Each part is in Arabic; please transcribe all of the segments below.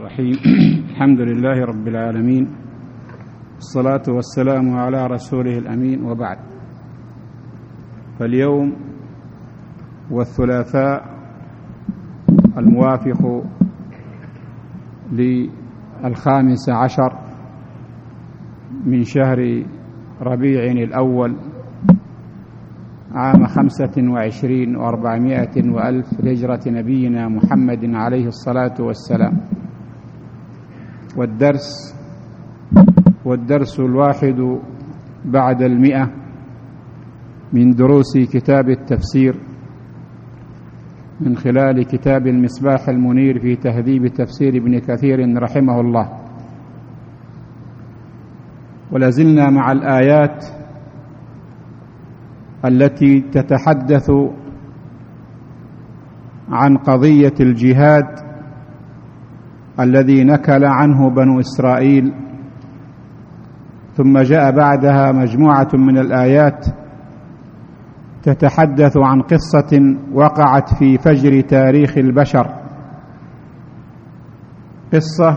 الرحيم. الحمد لله رب العالمين، الصلاة والسلام على رسوله الأمين، وبعد. فاليوم والثلاثاء الموافق ل15 من شهر ربيع الأول عام 25 و400 وألف لهجرة نبينا محمد عليه الصلاة والسلام، والدرس 1 بعد 100 من دروس كتاب التفسير من خلال كتاب المصباح المنير في تهذيب تفسير ابن كثير رحمه الله. ولازلنا مع الآيات التي تتحدث عن قضية الجهاد الذي نكل عنه بنو إسرائيل، ثم جاء بعدها مجموعة من الآيات تتحدث عن قصة وقعت في فجر تاريخ البشر، قصة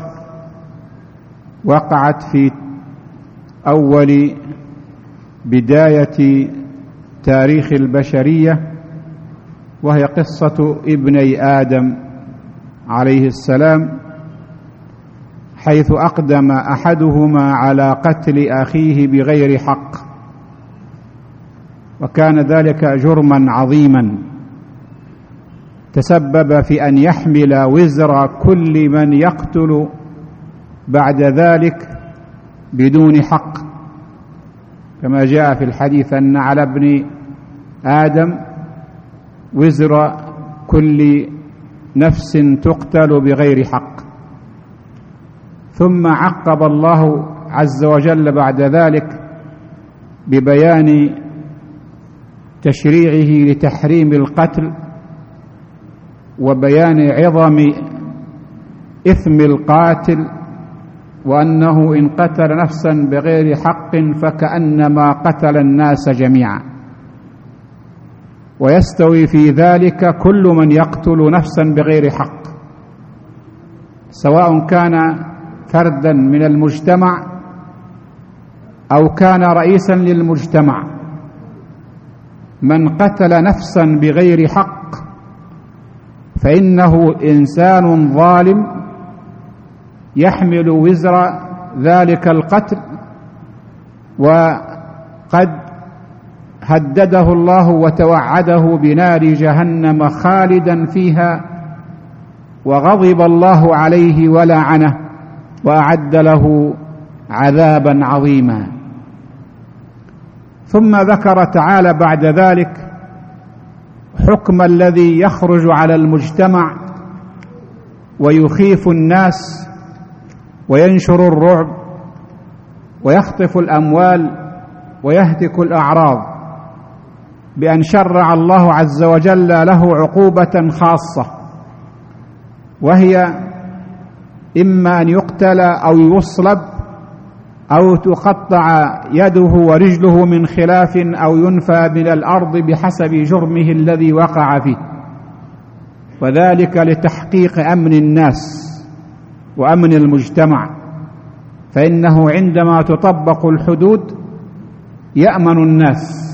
وقعت في أول بداية تاريخ البشرية، وهي قصة ابني آدم عليه السلام، حيث أقدم أحدهما على قتل أخيه بغير حق، وكان ذلك جرما عظيما تسبب في أن يحمل وزر كل من يقتل بعد ذلك بدون حق، كما جاء في الحديث أن على ابن آدم وزر كل نفس تقتل بغير حق. ثم عقب الله عز وجل بعد ذلك ببيان تشريعه لتحريم القتل وبيان عظم إثم القاتل، وأنه إن قتل نفسا بغير حق فكأنما قتل الناس جميعا، ويستوي في ذلك كل من يقتل نفسا بغير حق، سواء كان فردا من المجتمع أو كان رئيسا للمجتمع. من قتل نفسا بغير حق فإنه إنسان ظالم يحمل وزر ذلك القتل، وقد هدده الله وتوعده بنار جهنم خالدا فيها، وغضب الله عليه ولعنه وأعد له عذابا عظيما. ثم ذكر تعالى بعد ذلك حكم الذي يخرج على المجتمع ويخيف الناس وينشر الرعب ويخطف الأموال ويهتك الأعراض، بأن شرع الله عز وجل له عقوبة خاصة، وهي إما أن يقتل أو يصلب أو تقطع يده ورجله من خلاف أو ينفى من الأرض بحسب جرمه الذي وقع فيه، وذلك لتحقيق أمن الناس وأمن المجتمع، فإنه عندما تطبق الحدود يأمن الناس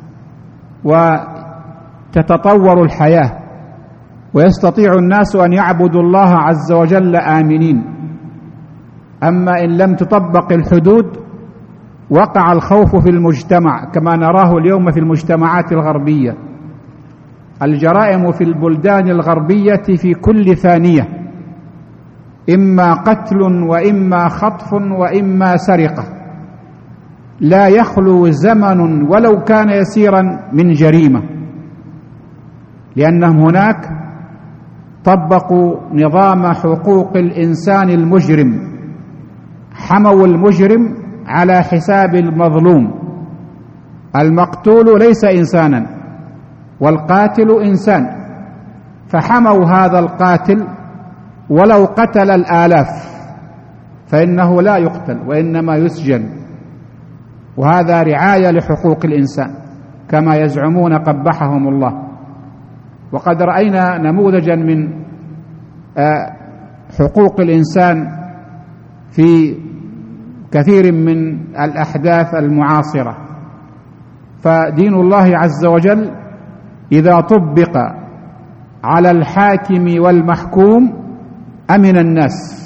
وتتطور الحياة، ويستطيع الناس أن يعبدوا الله عز وجل آمنين. أما إن لم تطبق الحدود وقع الخوف في المجتمع، كما نراه اليوم في المجتمعات الغربية. الجرائم في البلدان الغربية في كل ثانية، إما قتل وإما خطف وإما سرقة، لا يخلو زمن ولو كان يسيرا من جريمة، لأنهم هناك طبقوا نظام حقوق الإنسان المجرم، حموا المجرم على حساب المظلوم. المقتول ليس إنسانا والقاتل إنسان، فحموا هذا القاتل ولو قتل الآلاف فإنه لا يقتل وإنما يسجن، وهذا رعاية لحقوق الإنسان كما يزعمون قبحهم الله. وقد رأينا نموذجا من حقوق الإنسان في كثير من الأحداث المعاصرة. فدين الله عز وجل إذا طبق على الحاكم والمحكوم أمن الناس،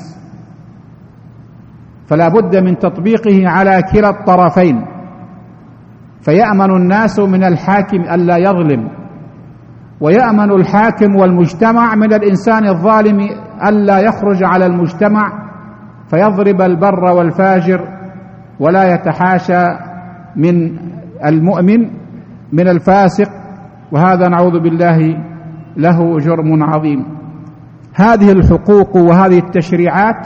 فلا بد من تطبيقه على كلا الطرفين، فيأمن الناس من الحاكم ألا يظلم، ويأمن الحاكم والمجتمع من الإنسان الظالم ألا يخرج على المجتمع فيضرب البر والفاجر ولا يتحاشى من المؤمن من الفاسق، وهذا نعوذ بالله له جرم عظيم. هذه الحقوق وهذه التشريعات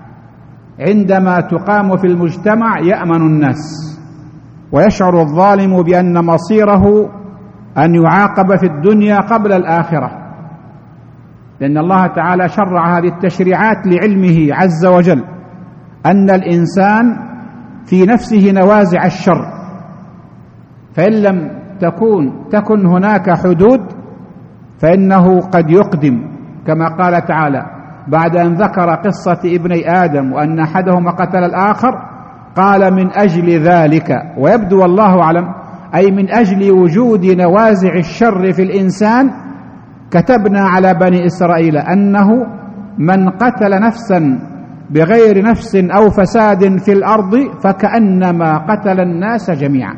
عندما تقام في المجتمع يأمن الناس، ويشعر الظالم بأن مصيره أن يعاقب في الدنيا قبل الآخرة، لأن الله تعالى شرع هذه التشريعات لعلمه عز وجل أن الإنسان في نفسه نوازع الشر، فإن لم تكن هناك حدود فإنه قد يقدم، كما قال تعالى بعد أن ذكر قصة ابني آدم وأن أحدهما قتل الآخر قال من أجل ذلك، ويبدو والله أعلم أي من أجل وجود نوازع الشر في الإنسان كتبنا على بني إسرائيل أنه من قتل نفسا بغير نفس أو فساد في الأرض فكأنما قتل الناس جميعا.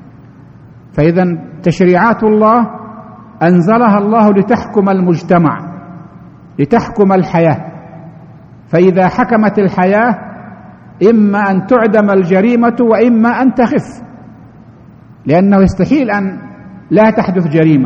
فإذا تشريعات الله أنزلها الله لتحكم المجتمع، لتحكم الحياة، فإذا حكمت الحياة إما أن تعدم الجريمة وإما أن تخف، لأنه يستحيل أن لا تحدث جريمة.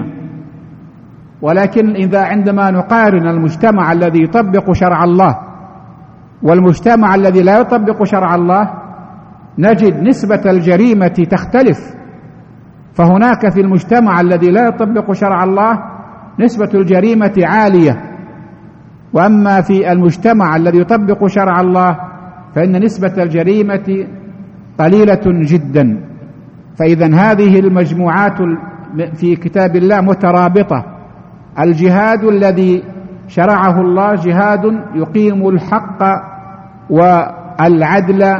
ولكن إذا عندما نقارن المجتمع الذي يطبق شرع الله والمجتمع الذي لا يطبق شرع الله نجد نسبة الجريمة تختلف، فهناك في المجتمع الذي لا يطبق شرع الله نسبة الجريمة عالية، وأما في المجتمع الذي يطبق شرع الله فإن نسبة الجريمة قليلة جدا. فإذا هذه المجموعات في كتاب الله مترابطة. الجهاد الذي شرعه الله جهاد يقيم الحق والعدل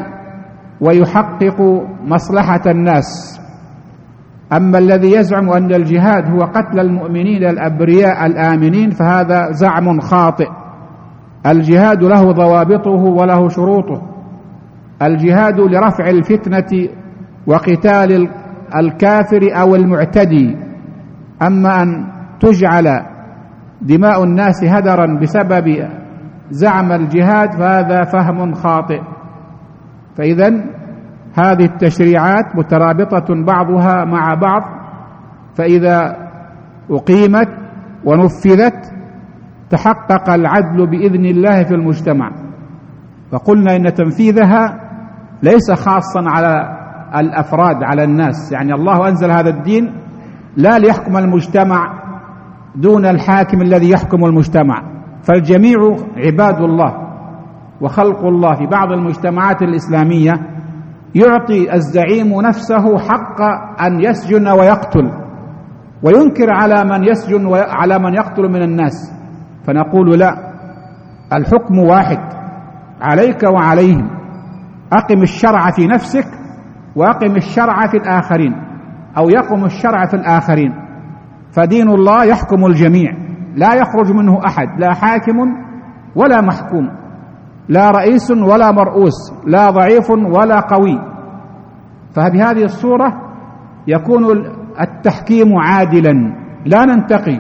ويحقق مصلحة الناس. أما الذي يزعم أن الجهاد هو قتل المؤمنين الأبرياء الآمنين فهذا زعم خاطئ. الجهاد له ضوابطه وله شروطه. الجهاد لرفع الفتنة وقتال الكافر أو المعتدي، أما أن تجعل دماء الناس هدرا بسبب زعم الجهاد فهذا فهم خاطئ. فإذا هذه التشريعات مترابطة بعضها مع بعض، فإذا أقيمت ونفذت تحقق العدل بإذن الله في المجتمع. فقلنا إن تنفيذها ليس خاصا على الأفراد، على الناس، يعني الله أنزل هذا الدين لا ليحكم المجتمع دون الحاكم الذي يحكم المجتمع، فالجميع عباد الله وخلق الله. في بعض المجتمعات الإسلامية يعطي الزعيم نفسه حق أن يسجن ويقتل، وينكر على من يسجن وعلى من يقتل من الناس، فنقول لا، الحكم واحد عليك وعليهم. أقم الشرع في نفسك وأقم الشرع في الآخرين، أو يقم الشرع في الآخرين. فدين الله يحكم الجميع، لا يخرج منه أحد، لا حاكم ولا محكوم، لا رئيس ولا مرؤوس، لا ضعيف ولا قوي. فبهذه الصورة يكون التحكيم عادلا، لا ننتقي،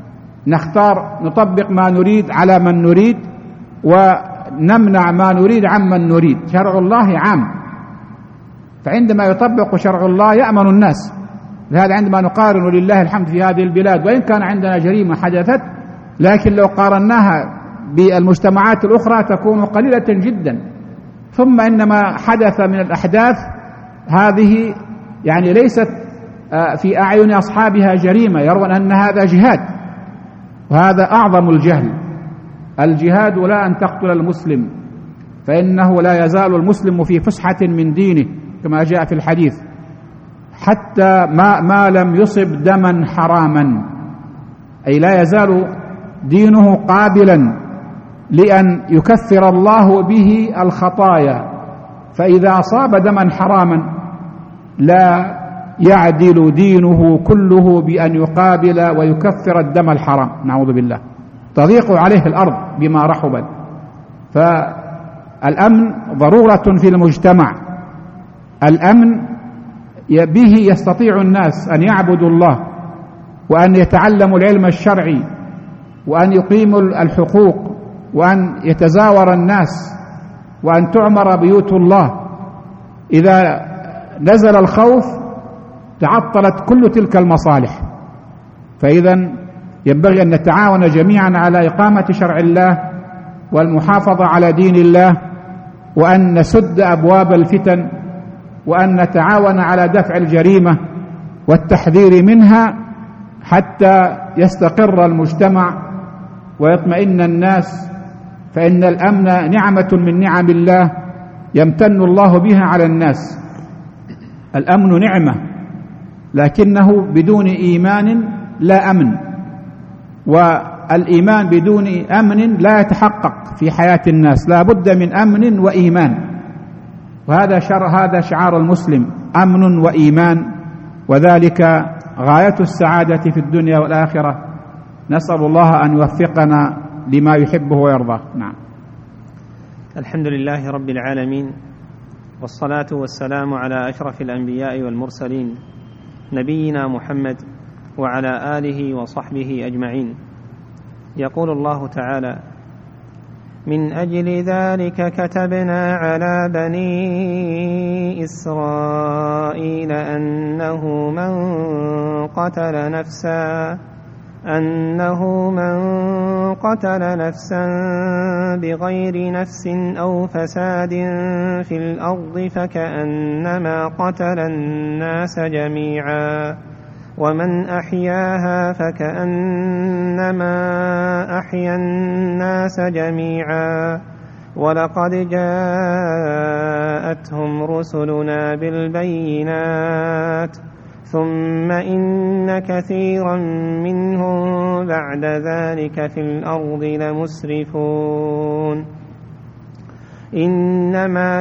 نختار نطبق ما نريد على من نريد ونمنع ما نريد عمن نريد. شرع الله عام، فعندما يطبق شرع الله يأمن الناس. لهذا عندما نقارن لله الحمد في هذه البلاد، وإن كان عندنا جريمة حدثت، لكن لو قارناها بالمجتمعات الأخرى تكون قليلة جدا. ثم إنما حدث من الأحداث هذه يعني ليست في أعين أصحابها جريمة، يرون أن هذا جهاد، وهذا أعظم الجهل. الجهاد لا أن تقتل المسلم، فإنه لا يزال المسلم في فسحة من دينه كما جاء في الحديث، حتى ما لم يصب دما حراما، أي لا يزال دينه قابلا لأن يكثر الله به الخطايا، فإذا أصاب دما حراما لا يعدل دينه كله بأن يقابل ويكفر الدم الحرام، نعوذ بالله، تضيق عليه الأرض بما رحبت. فالأمن ضرورة في المجتمع، الأمن به يستطيع الناس أن يعبدوا الله، وأن يتعلموا العلم الشرعي، وأن يقيموا الحقوق، وأن يتزاور الناس، وأن تعمر بيوت الله. إذا نزل الخوف تعطلت كل تلك المصالح. فإذا ينبغي أن نتعاون جميعا على إقامة شرع الله والمحافظة على دين الله، وأن نسد أبواب الفتن، وأن نتعاون على دفع الجريمة والتحذير منها حتى يستقر المجتمع ويطمئن الناس. فإن الأمن نعمة من نعم الله يمتن الله بها على الناس. الأمن نعمة، لكنه بدون إيمان لا أمن، والإيمان بدون أمن لا يتحقق في حياة الناس، لا بد من أمن وإيمان. وهذا هذا شعار المسلم، أمن وإيمان، وذلك غاية السعادة في الدنيا والآخرة. نسأل الله أن يوفقنا لما يحبه ويرضاه. نعم. الحمد لله رب العالمين، والصلاة والسلام على أشرف الأنبياء والمرسلين، نبينا محمد وعلى آله وصحبه أجمعين. يقول الله تعالى: من أجل ذلك كتبنا على بني إسرائيل أنه من قتل نفسا بغير نفس أو فساد في الأرض فكأنما قتل الناس جميعا، ومن أحياها فكأنما أحيا الناس جميعا، ولقد جاءتهم رسلنا بالبينات ثم إن كثيرا منهم بعد ذلك في الأرض لمسرفون. إنما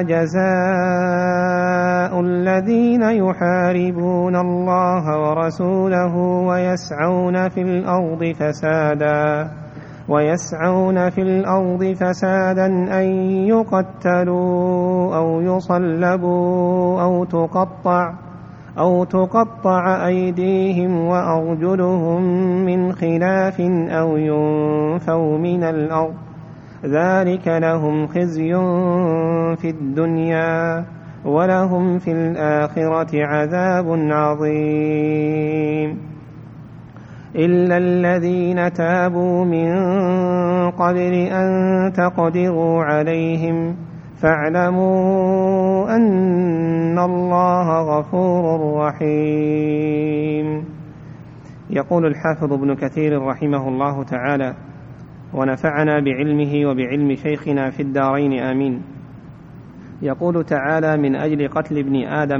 جزاء الذين يحاربون الله ورسوله ويسعون في الأرض فسادا أن يقتلوا أو يصلبوا أو تقطع أيديهم وأرجلهم من خلاف أو ينفوا من الأرض، ذلك لهم خزي في الدنيا ولهم في الآخرة عذاب عظيم. إلا الذين تابوا من قبل أن تقدروا عليهم فاعلموا أن الله غفور رحيم. يقول الحافظ ابن كثير رحمه الله تعالى: ونفعنا بعلمه وبعلم شيخنا في الدارين آمين. يقول تعالى: من أجل قتل ابن آدم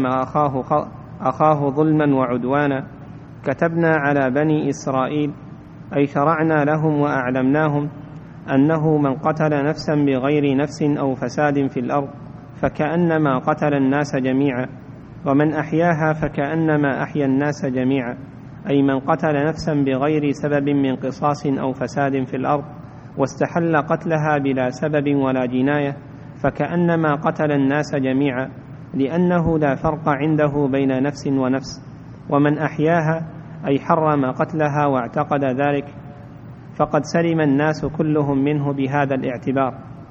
أخاه ظلما وعدوانا كتبنا على بني إسرائيل، أي شرعنا لهم وأعلمناهم أنه من قتل نفسا بغير نفس أو فساد في الأرض فكأنما قتل الناس جميعا، ومن أحياها فكأنما أحيا الناس جميعا، أي من قتل نفسا بغير سبب من قصاص أو فساد في الأرض واستحل قتلها بلا سبب ولا جناية فكأنما قتل الناس جميعا، لأنه لا فرق عنده بين نفس ونفس. ومن أحياها أي حرم قتلها واعتقد ذلك فقد سلم الناس كلهم منه بهذا الاعتبار،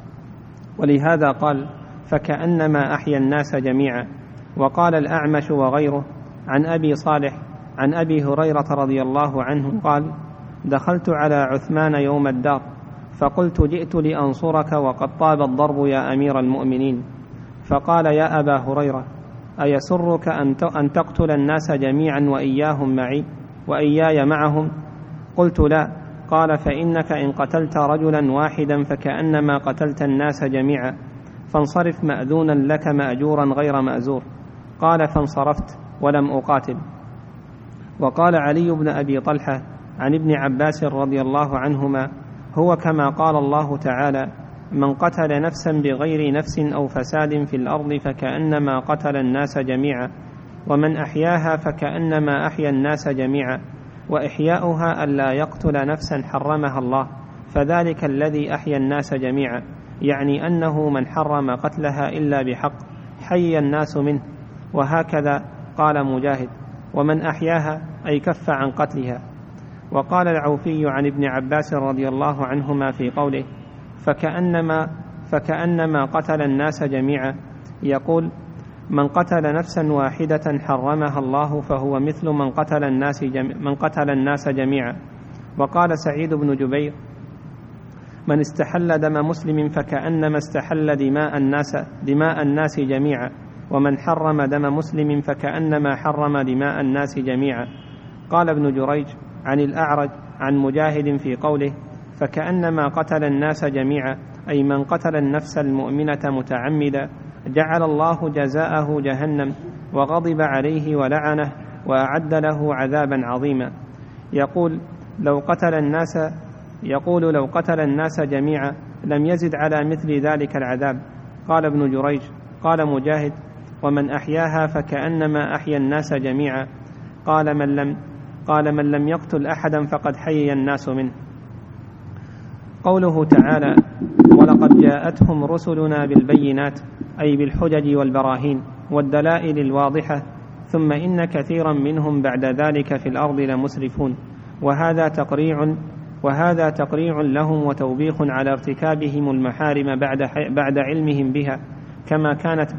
ولهذا قال: فكأنما أحيا الناس جميعا. وقال الأعمش وغيره عن أبي صالح عن أبي هريرة رضي الله عنه قال: دخلت على عثمان يوم الدار فقلت: جئت لأنصرك وقد طاب الضرب يا أمير المؤمنين. فقال: يا أبا هريرة، أيسرك أن تقتل الناس جميعا وإياي معهم؟ قلت: لا. قال: فإنك إن قتلت رجلا واحدا فكأنما قتلت الناس جميعا، فانصرف مأذونا لك مأجورا غير مأزور. قال: فانصرفت ولم أقاتل. وقال علي بن أبي طلحة عن ابن عباس رضي الله عنهما: هو كما قال الله تعالى: من قتل نفسا بغير نفس أو فساد في الأرض فكأنما قتل الناس جميعا، ومن أحياها فكأنما أحيا الناس جميعا، وإحياؤها ألا يقتل نفسا حرمها الله، فذلك الذي أحيا الناس جميعا، يعني أنه من حرم قتلها إلا بحق حي الناس منه. وهكذا قال مجاهد: ومن أحياها أي كف عن قتلها. وقال العوفي عن ابن عباس رضي الله عنهما في قوله: فكأنما قتل الناس جميعا، يقول: من قتل نفسا واحدة حرمها الله فهو مثل من قتل الناس جميعا. وقال سعيد بن جبير: من استحل دم مسلم فكأنما استحل دماء الناس جميعا، ومن حرم دم مسلم فكأنما حرم دماء الناس جميعا. قال ابن جريج عن الأعرج عن مجاهد في قوله: فكأنما قتل الناس جميعا، أي من قتل النفس المؤمنة متعمدا جعل الله جزاءه جهنم، وغضب عليه ولعنه وأعد له عذابا عظيما. يقول: لو قتل الناس جميعا لم يزد على مثل ذلك العذاب. قال ابن جريج: قال مجاهد: ومن أحياها فكأنما أحيا الناس جميعا. قال من لم يقتل أحدا فقد حي الناس منه. قوله تعالى: ولقد جاءتهم رسلنا بالبينات، أي بالحجج والبراهين والدلائل الواضحة، ثم إن كثيرا منهم بعد ذلك في الأرض لمسرفون. وهذا تقريع لهم وتوبيخ على ارتكابهم المحارم بعد علمهم بها، كما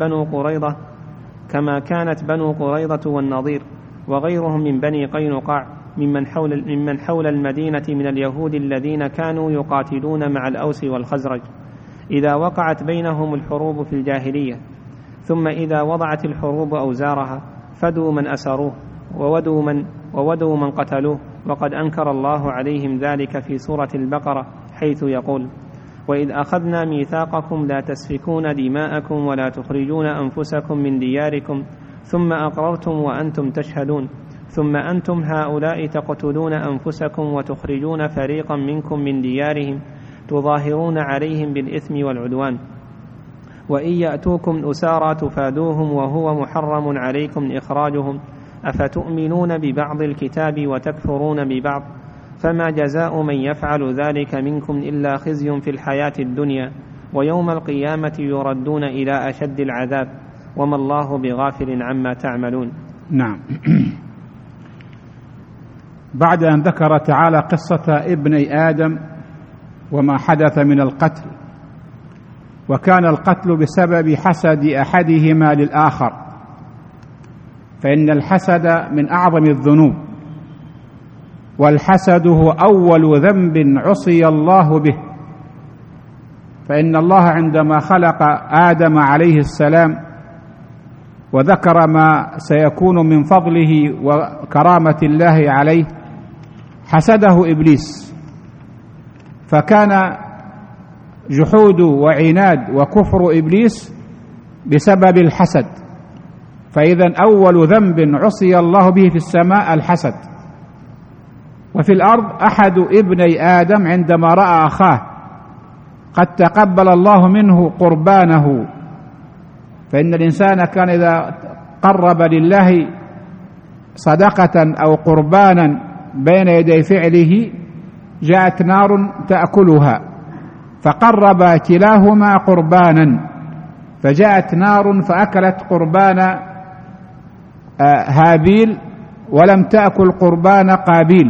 كانت بنو قريظة والنضير وغيرهم من بني قينقاع ممن حول المدينة من اليهود الذين كانوا يقاتلون مع الأوس والخزرج إذا وقعت بينهم الحروب في الجاهلية، ثم إذا وضعت الحروب أوزارها فدوا من أسروه وودوا من قتلوه. وقد أنكر الله عليهم ذلك في سورة البقرة حيث يقول: وإذ أخذنا ميثاقكم لا تسفكون دماءكم ولا تخرجون أنفسكم من دياركم ثم أقررتم وأنتم تشهدون، ثم أنتم هؤلاء تقتلون أنفسكم وتخرجون فريقا منكم من ديارهم تظاهرون عليهم بالإثم والعدوان، وإن يأتوكم أسارى تفادوهم وهو محرم عليكم إخراجهم، أفتؤمنون ببعض الكتاب وتكفرون ببعض، فما جزاء من يفعل ذلك منكم إلا خزي في الحياة الدنيا، ويوم القيامة يردون إلى أشد العذاب، وما الله بغافل عما تعملون. نعم. بعد أن ذكر تعالى قصة ابني آدم وما حدث من القتل، وكان القتل بسبب حسد أحدهما للآخر، فإن الحسد من أعظم الذنوب، والحسد هو أول ذنب عصي الله به. فإن الله عندما خلق آدم عليه السلام وذكر ما سيكون من فضله وكرامة الله عليه حسده إبليس، فكان جحود وعناد وكفر إبليس بسبب الحسد. فإذا أول ذنب عصي الله به في السماء الحسد. وفي الأرض أحد ابني آدم عندما رأى أخاه قد تقبل الله منه قربانه، فإن الإنسان كان إذا قرب لله صدقة أو قربانا بين يدي فعله جاءت نار تأكلها، فقرب كلاهما قربانا، فجاءت نار فأكلت قربان هابيل ولم تأكل قربان قابيل،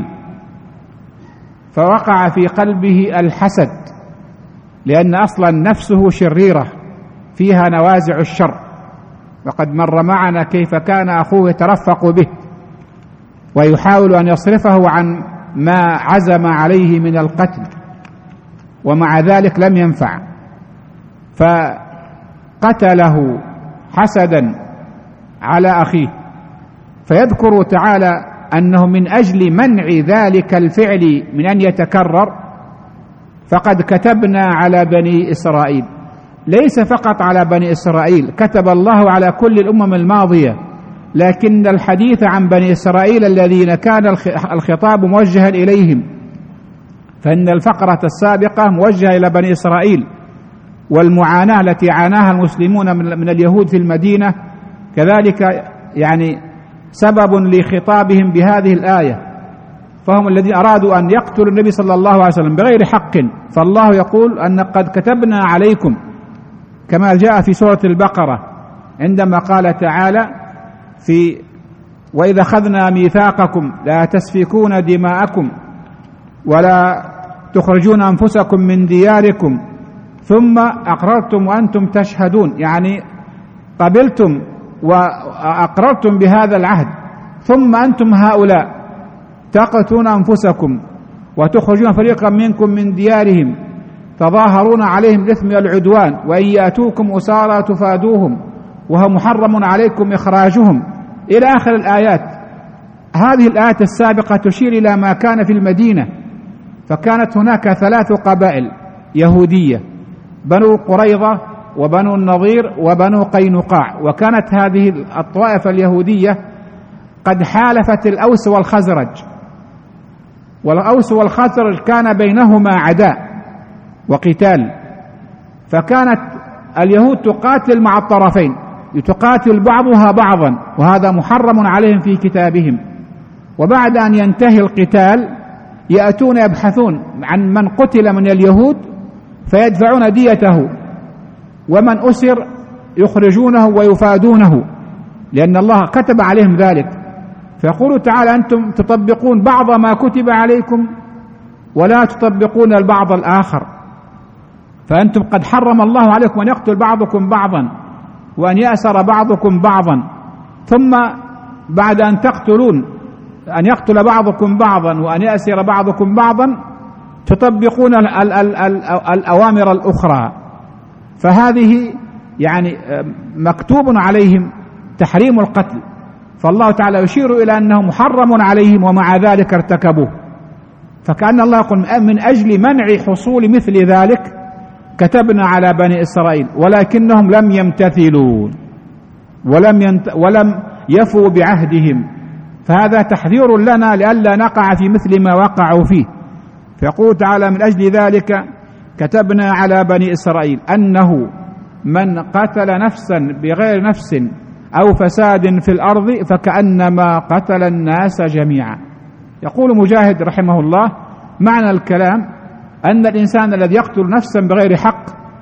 فوقع في قلبه الحسد، لأن أصلا نفسه شريرة فيها نوازع الشر، وقد مر معنا كيف كان أخوه يترفق به ويحاول أن يصرفه عن ما عزم عليه من القتل، ومع ذلك لم ينفع، فقتله حسدا على أخيه. فيذكر تعالى أنه من أجل منع ذلك الفعل من أن يتكرر فقد كتبنا على بني إسرائيل، ليس فقط على بني إسرائيل، كتب الله على كل الأمم الماضية، لكن الحديث عن بني إسرائيل الذين كان الخطاب موجها إليهم، فإن الفقرة السابقة موجهة إلى بني إسرائيل والمعاناة التي عاناها المسلمون من اليهود في المدينة، كذلك يعني سبب لخطابهم بهذه الآية، فهم الذين أرادوا أن يقتلوا النبي صلى الله عليه وسلم بغير حق. فالله يقول أن قد كتبنا عليكم كما جاء في سورة البقرة عندما قال تعالى وإذا أخذنا ميثاقكم لا تسفكون دماءكم ولا تخرجون أنفسكم من دياركم ثم أقررتم وأنتم تشهدون، يعني قبلتم وأقررتم بهذا العهد ثم أنتم هؤلاء تقتلون أنفسكم وتخرجون فريقا منكم من ديارهم تظاهرون عليهم الإثم والعدوان وإن يأتوكم أسارى تفادوهم وهو محرم عليكم إخراجهم إلى آخر الآيات. هذه الآيات السابقة تشير إلى ما كان في المدينة، فكانت هناك 3 قبائل يهودية، بنو قريظة وبنو النضير وبنو قينقاع، وكانت هذه الطوائف اليهودية قد حالفت الأوس والخزرج، والأوس والخزرج كان بينهما عداء وقتال، فكانت اليهود تقاتل مع الطرفين، تقاتل بعضها بعضا، وهذا محرم عليهم في كتابهم. وبعد أن ينتهي القتال يأتون يبحثون عن من قتل من اليهود فيدفعون ديته، ومن أسر يخرجونه ويفادونه، لأن الله كتب عليهم ذلك. فيقول تعالى أنتم تطبقون بعض ما كتب عليكم ولا تطبقون البعض الآخر، فأنتم قد حرم الله عليكم أن يقتل بعضكم بعضا وأن يأسر بعضكم بعضا، ثم بعد أن تقتلون أن يقتل بعضكم بعضا وأن يأسر بعضكم بعضا تطبقون الأوامر الأخرى. فهذه يعني مكتوب عليهم تحريم القتل، فالله تعالى يشير إلى أنه محرم عليهم ومع ذلك ارتكبوه. فكأن الله يقول من أجل منع حصول مثل ذلك كتبنا على بني إسرائيل ولكنهم لم يمتثلوا ولم يفوا بعهدهم، فهذا تحذير لنا لئلا نقع في مثل ما وقعوا فيه. فيقول تعالى من أجل ذلك كتبنا على بني إسرائيل أنه من قتل نفسا بغير نفس أو فساد في الأرض فكأنما قتل الناس جميعا. يقول مجاهد رحمه الله معنى الكلام أن الإنسان الذي يقتل نفسا بغير حق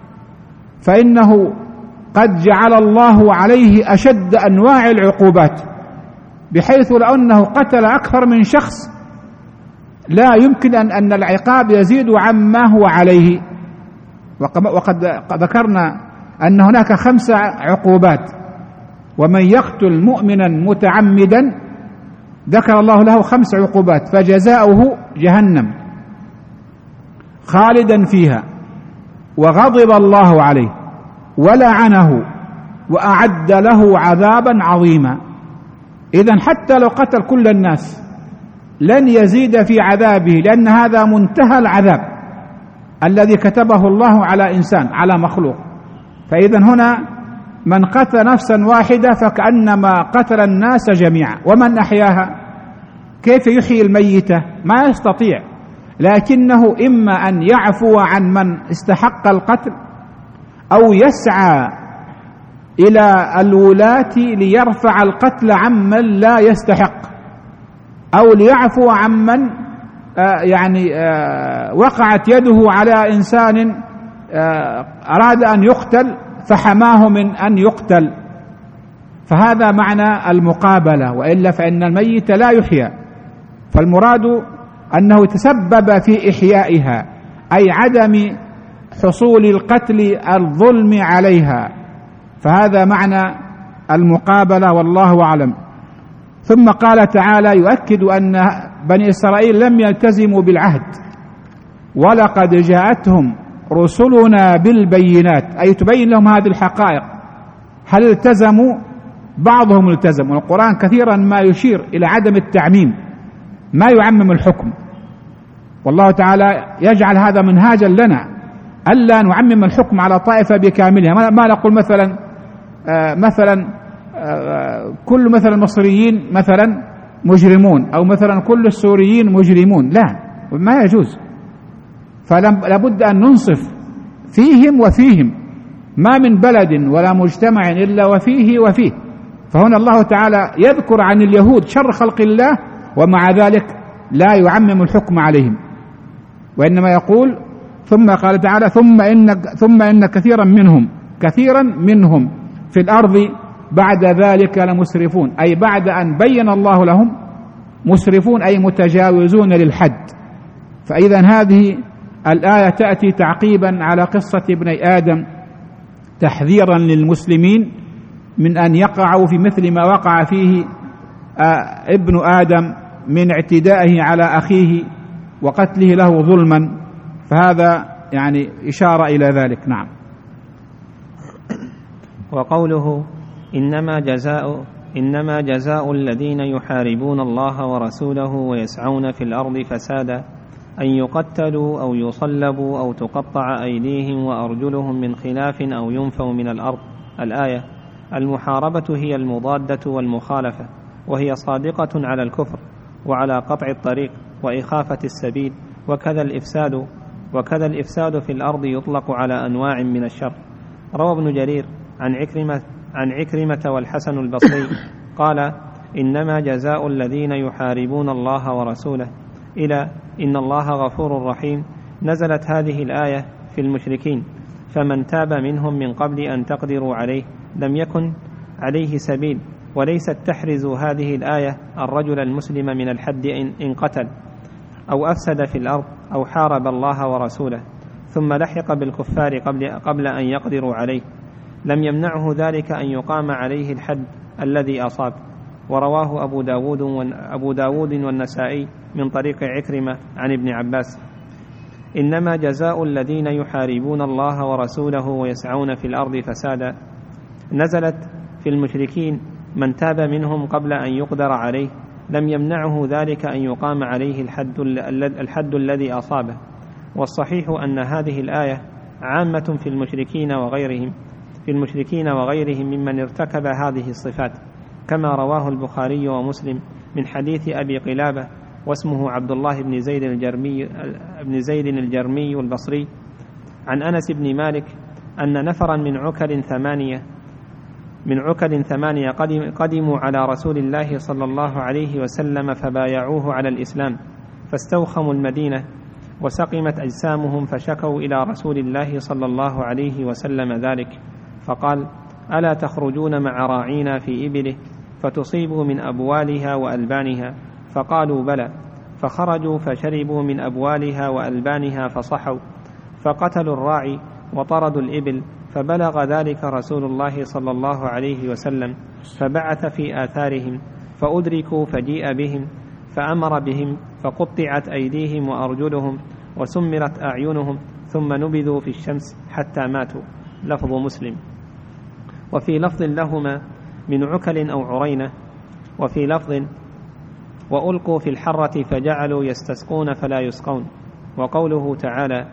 فإنه قد جعل الله عليه أشد أنواع العقوبات، بحيث لو أنه قتل أكثر من شخص لا يمكن أن العقاب يزيد عما هو عليه. وقد ذكرنا أن هناك 5 عقوبات، ومن يقتل مؤمنا متعمدا ذكر الله له 5 عقوبات، فجزاؤه جهنم خالدا فيها وغضب الله عليه ولعنه وأعد له عذابا عظيما. إذن حتى لو قتل كل الناس لن يزيد في عذابه، لأن هذا منتهى العذاب الذي كتبه الله على إنسان على مخلوق. فإذن هنا من قتل نفسا واحدة فكأنما قتل الناس جميعا. ومن أحياها كيف يحيي الميتة؟ ما يستطيع، لكنه إما أن يعفو عن من استحق القتل أو يسعى إلى الولاة ليرفع القتل عمن لا يستحق، أو ليعفو عمن وقعت يده على إنسان أراد أن يقتل فحماه من أن يقتل. فهذا معنى المقابلة، وإلا فإن الميت لا يحيى. فالمراد أنه يتسبب في إحيائها، أي عدم حصول القتل الظلم عليها، فهذا معنى المقابلة والله أعلم. ثم قال تعالى يؤكد أن بني إسرائيل لم يلتزموا بالعهد، ولقد جاءتهم رسلنا بالبينات، أي تبين لهم هذه الحقائق. هل التزموا؟ بعضهم التزم، والقرآن كثيرا ما يشير إلى عدم التعميم، ما يعمم الحكم، والله تعالى يجعل هذا منهاجا لنا ألا نعمم الحكم على طائفة بكاملها. ما نقول مثلا كل مثلا المصريين مثلا مجرمون، أو مثلا كل السوريين مجرمون، لا، ما يجوز. فلابد أن ننصف فيهم وفيهم، ما من بلد ولا مجتمع إلا وفيه وفيه. فهنا الله تعالى يذكر عن اليهود شر خلق الله، ومع ذلك لا يعمم الحكم عليهم، وإنما يقول ثم قال تعالى ثم إن كثيرا منهم في الأرض بعد ذلك لمسرفون، أي بعد أن بين الله لهم مسرفون أي متجاوزون للحد. فإذا هذه الآية تأتي تعقيبا على قصة ابني آدم، تحذيرا للمسلمين من أن يقعوا في مثل ما وقع فيه ابن آدم من اعتدائه على أخيه وقتله له ظلما، فهذا يعني إشارة إلى ذلك. نعم. وقوله إنما جزاء الذين يحاربون الله ورسوله ويسعون في الأرض فسادا أن يقتلوا أو يصلبوا أو تقطع أيديهم وأرجلهم من خلاف أو ينفوا من الأرض. الآية. المحاربة هي المضادة والمخالفة، وهي صادقة على الكفر وعلى قطع الطريق وإخافة السبيل، وكذا الإفساد في الأرض يطلق على أنواع من الشر. روى ابن جرير عن عكرمة والحسن البصري قال: إنما جزاء الذين يحاربون الله ورسوله إلى إن الله غفور رحيم. نزلت هذه الآية في المشركين، فمن تاب منهم من قبل أن تقدروا عليه لم يكن عليه سبيل. وليست تحرز هذه الآية الرجل المسلم من الحد إن قتل أو أفسد في الأرض أو حارب الله ورسوله ثم لحق بالكفار قبل أن يقدروا عليه، لم يمنعه ذلك أن يقام عليه الحد الذي أصاب. ورواه أبو داود والنسائي من طريق عكرمة عن ابن عباس. إنما جزاء الذين يحاربون الله ورسوله ويسعون في الأرض فسادا نزلت في المشركين، من تاب منهم قبل أن يقدر عليه لم يمنعه ذلك أن يقام عليه الحد الذي أصابه. والصحيح أن هذه الآية عامة في المشركين وغيرهم ممن ارتكب هذه الصفات، كما رواه البخاري ومسلم من حديث أبي قلابة واسمه عبد الله بن زيد الجرمي البصري عن أنس بن مالك أن نفرا من عكل ثمانية قدموا على رسول الله صلى الله عليه وسلم فبايعوه على الإسلام، فاستوخموا المدينة وسقمت أجسامهم، فشكوا إلى رسول الله صلى الله عليه وسلم ذلك، فقال: ألا تخرجون مع راعينا في إبله فتصيبوا من أبوالها وألبانها؟ فقالوا: بلى. فخرجوا فشربوا من أبوالها وألبانها فصحوا، فقتلوا الراعي وطردوا الإبل، فبلغ ذلك رسول الله صلى الله عليه وسلم، فبعث في آثارهم، فأدركوا فجيء بهم، فأمر بهم، فقطعت أيديهم وأرجلهم وسمرت أعينهم، ثم نبذوا في الشمس حتى ماتوا. لفظ مسلم. وفي لفظ لهما من عكل أو عرينة، وفي لفظ: وألقوا في الحرة فجعلوا يستسقون فلا يسقون. وقوله تعالى: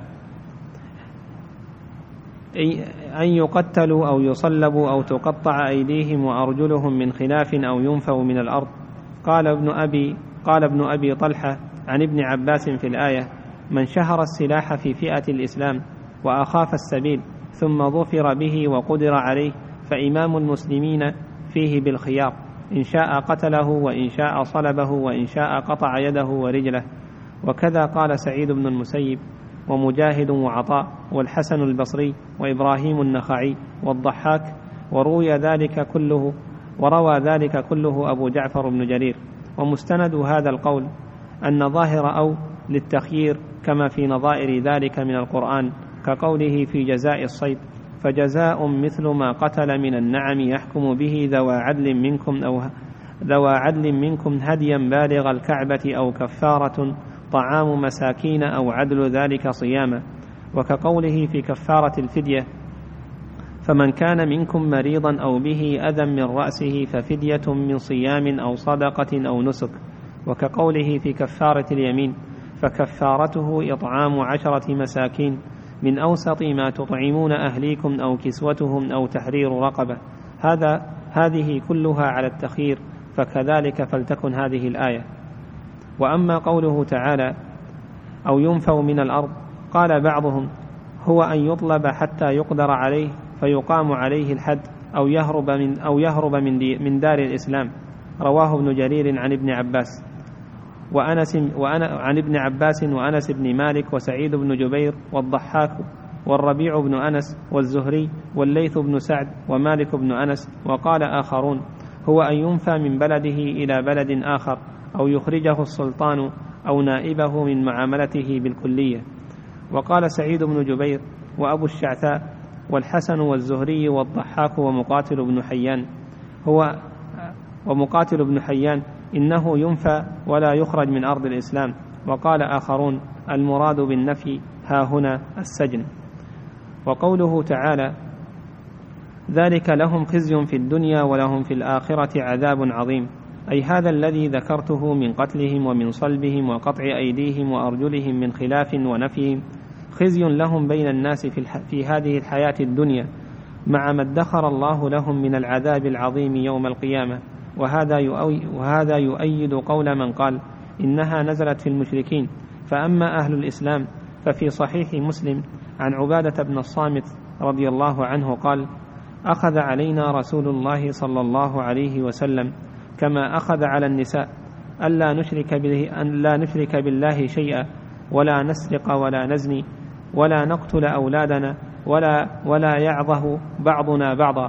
أن يقتلوا أو يصلبوا أو تقطع أيديهم وأرجلهم من خلاف أو ينفوا من الأرض. قال ابن أبي طلحة عن ابن عباس في الآية: من شهر السلاح في فئة الإسلام وأخاف السبيل ثم ظفر به وقدر عليه فإمام المسلمين فيه بالخيار، إن شاء قتله وإن شاء صلبه وإن شاء قطع يده ورجله. وكذا قال سعيد بن المسيب ومجاهد وعطاء والحسن البصري وإبراهيم النخعي والضحاك، وروى ذلك كله أبو جعفر بن جرير. ومستند هذا القول أن ظاهر أو للتخيير، كما في نظائر ذلك من القرآن، كقوله في جزاء الصيد: فجزاء مثل ما قتل من النعم يحكم به ذوى عدل منكم هديا بالغ الكعبة أو كفارة طعام مساكين أو عدل ذلك صياما. وكقوله في كفارة الفدية: فمن كان منكم مريضا أو به أذى من رأسه ففدية من صيام أو صدقة أو نسك. وكقوله في كفارة اليمين: فكفارته إطعام 10 مساكين من أوسط ما تطعمون أهليكم أو كسوتهم أو تحرير رقبة. هذه كلها على التخيير، فكذلك فلتكن هذه الآية. وأما قوله تعالى: أو ينفوا من الأرض، قال بعضهم: هو أن يطلب حتى يقدر عليه فيقام عليه الحد أو يهرب من دار الإسلام. رواه ابن جرير عن ابن عباس عن ابن عباس وأنس بن مالك وسعيد بن جبير والضحاك والربيع بن أنس والزهري والليث بن سعد ومالك بن أنس. وقال آخرون: هو أن ينفى من بلده إلى بلد آخر أو يخرجه السلطان أو نائبه من معاملته بالكلية. وقال سعيد بن جبير وأبو الشعثاء والحسن والزهري والضحاك ومقاتل بن حيان إنه ينفى ولا يخرج من أرض الإسلام. وقال آخرون: المراد بالنفي ها هنا السجن. وقوله تعالى: ذلك لهم خزي في الدنيا ولهم في الآخرة عذاب عظيم، أي هذا الذي ذكرته من قتلهم ومن صلبهم وقطع أيديهم وأرجلهم من خلاف ونفيهم خزي لهم بين الناس في هذه الحياة الدنيا، مع ما ادخر الله لهم من العذاب العظيم يوم القيامة. وهذا يؤيد قول من قال إنها نزلت في المشركين. فأما أهل الإسلام ففي صحيح مسلم عن عبادة بن الصامت رضي الله عنه قال: أخذ علينا رسول الله صلى الله عليه وسلم كما أخذ على النساء أن لا نشرك بالله شيئا، ولا نسرق ولا نزني، ولا نقتل أولادنا، ولا يعظه بعضنا بعضا،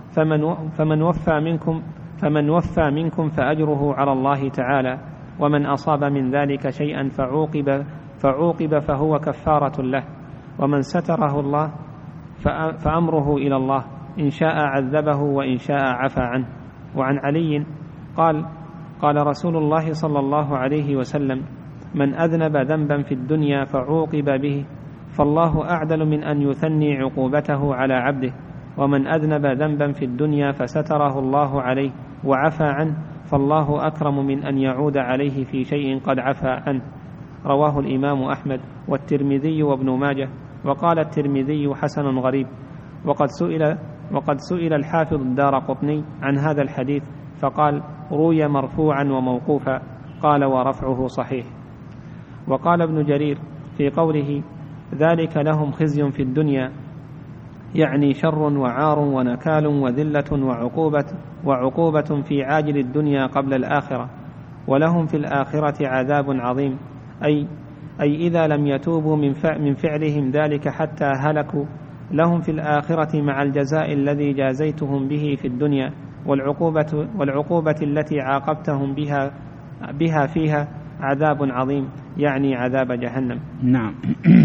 فمن وفى منكم فأجره على الله تعالى، ومن أصاب من ذلك شيئا فعوقب فهو كفارة له، ومن ستره الله فأمره إلى الله، إن شاء عذبه وإن شاء عفى عنه. وعن علي قال رسول الله صلى الله عليه وسلم: من أذنب ذنبا في الدنيا فعوقب به فالله أعدل من أن يثني عقوبته على عبده، ومن أذنب ذنبا في الدنيا فستره الله عليه وعفى عنه فالله أكرم من أن يعود عليه في شيء قد عفى عنه. رواه الإمام أحمد والترمذي وابن ماجه. وقال الترمذي: حسن غريب. وقد سئل الحافظ الدارقطني عن هذا الحديث فقال: روي مرفوعا وموقوفا. قال: ورفعه صحيح. وقال ابن جرير في قوله: ذلك لهم خزي في الدنيا، يعني شر وعار ونكال وذلة وعقوبة في عاجل الدنيا قبل الآخرة، ولهم في الآخرة عذاب عظيم، أي إذا لم يتوبوا من فعلهم ذلك حتى هلكوا، لهم في الآخرة مع الجزاء الذي جازيتهم به في الدنيا والعقوبة التي عاقبتهم بها فيها عذاب عظيم، يعني عذاب جهنم. نعم.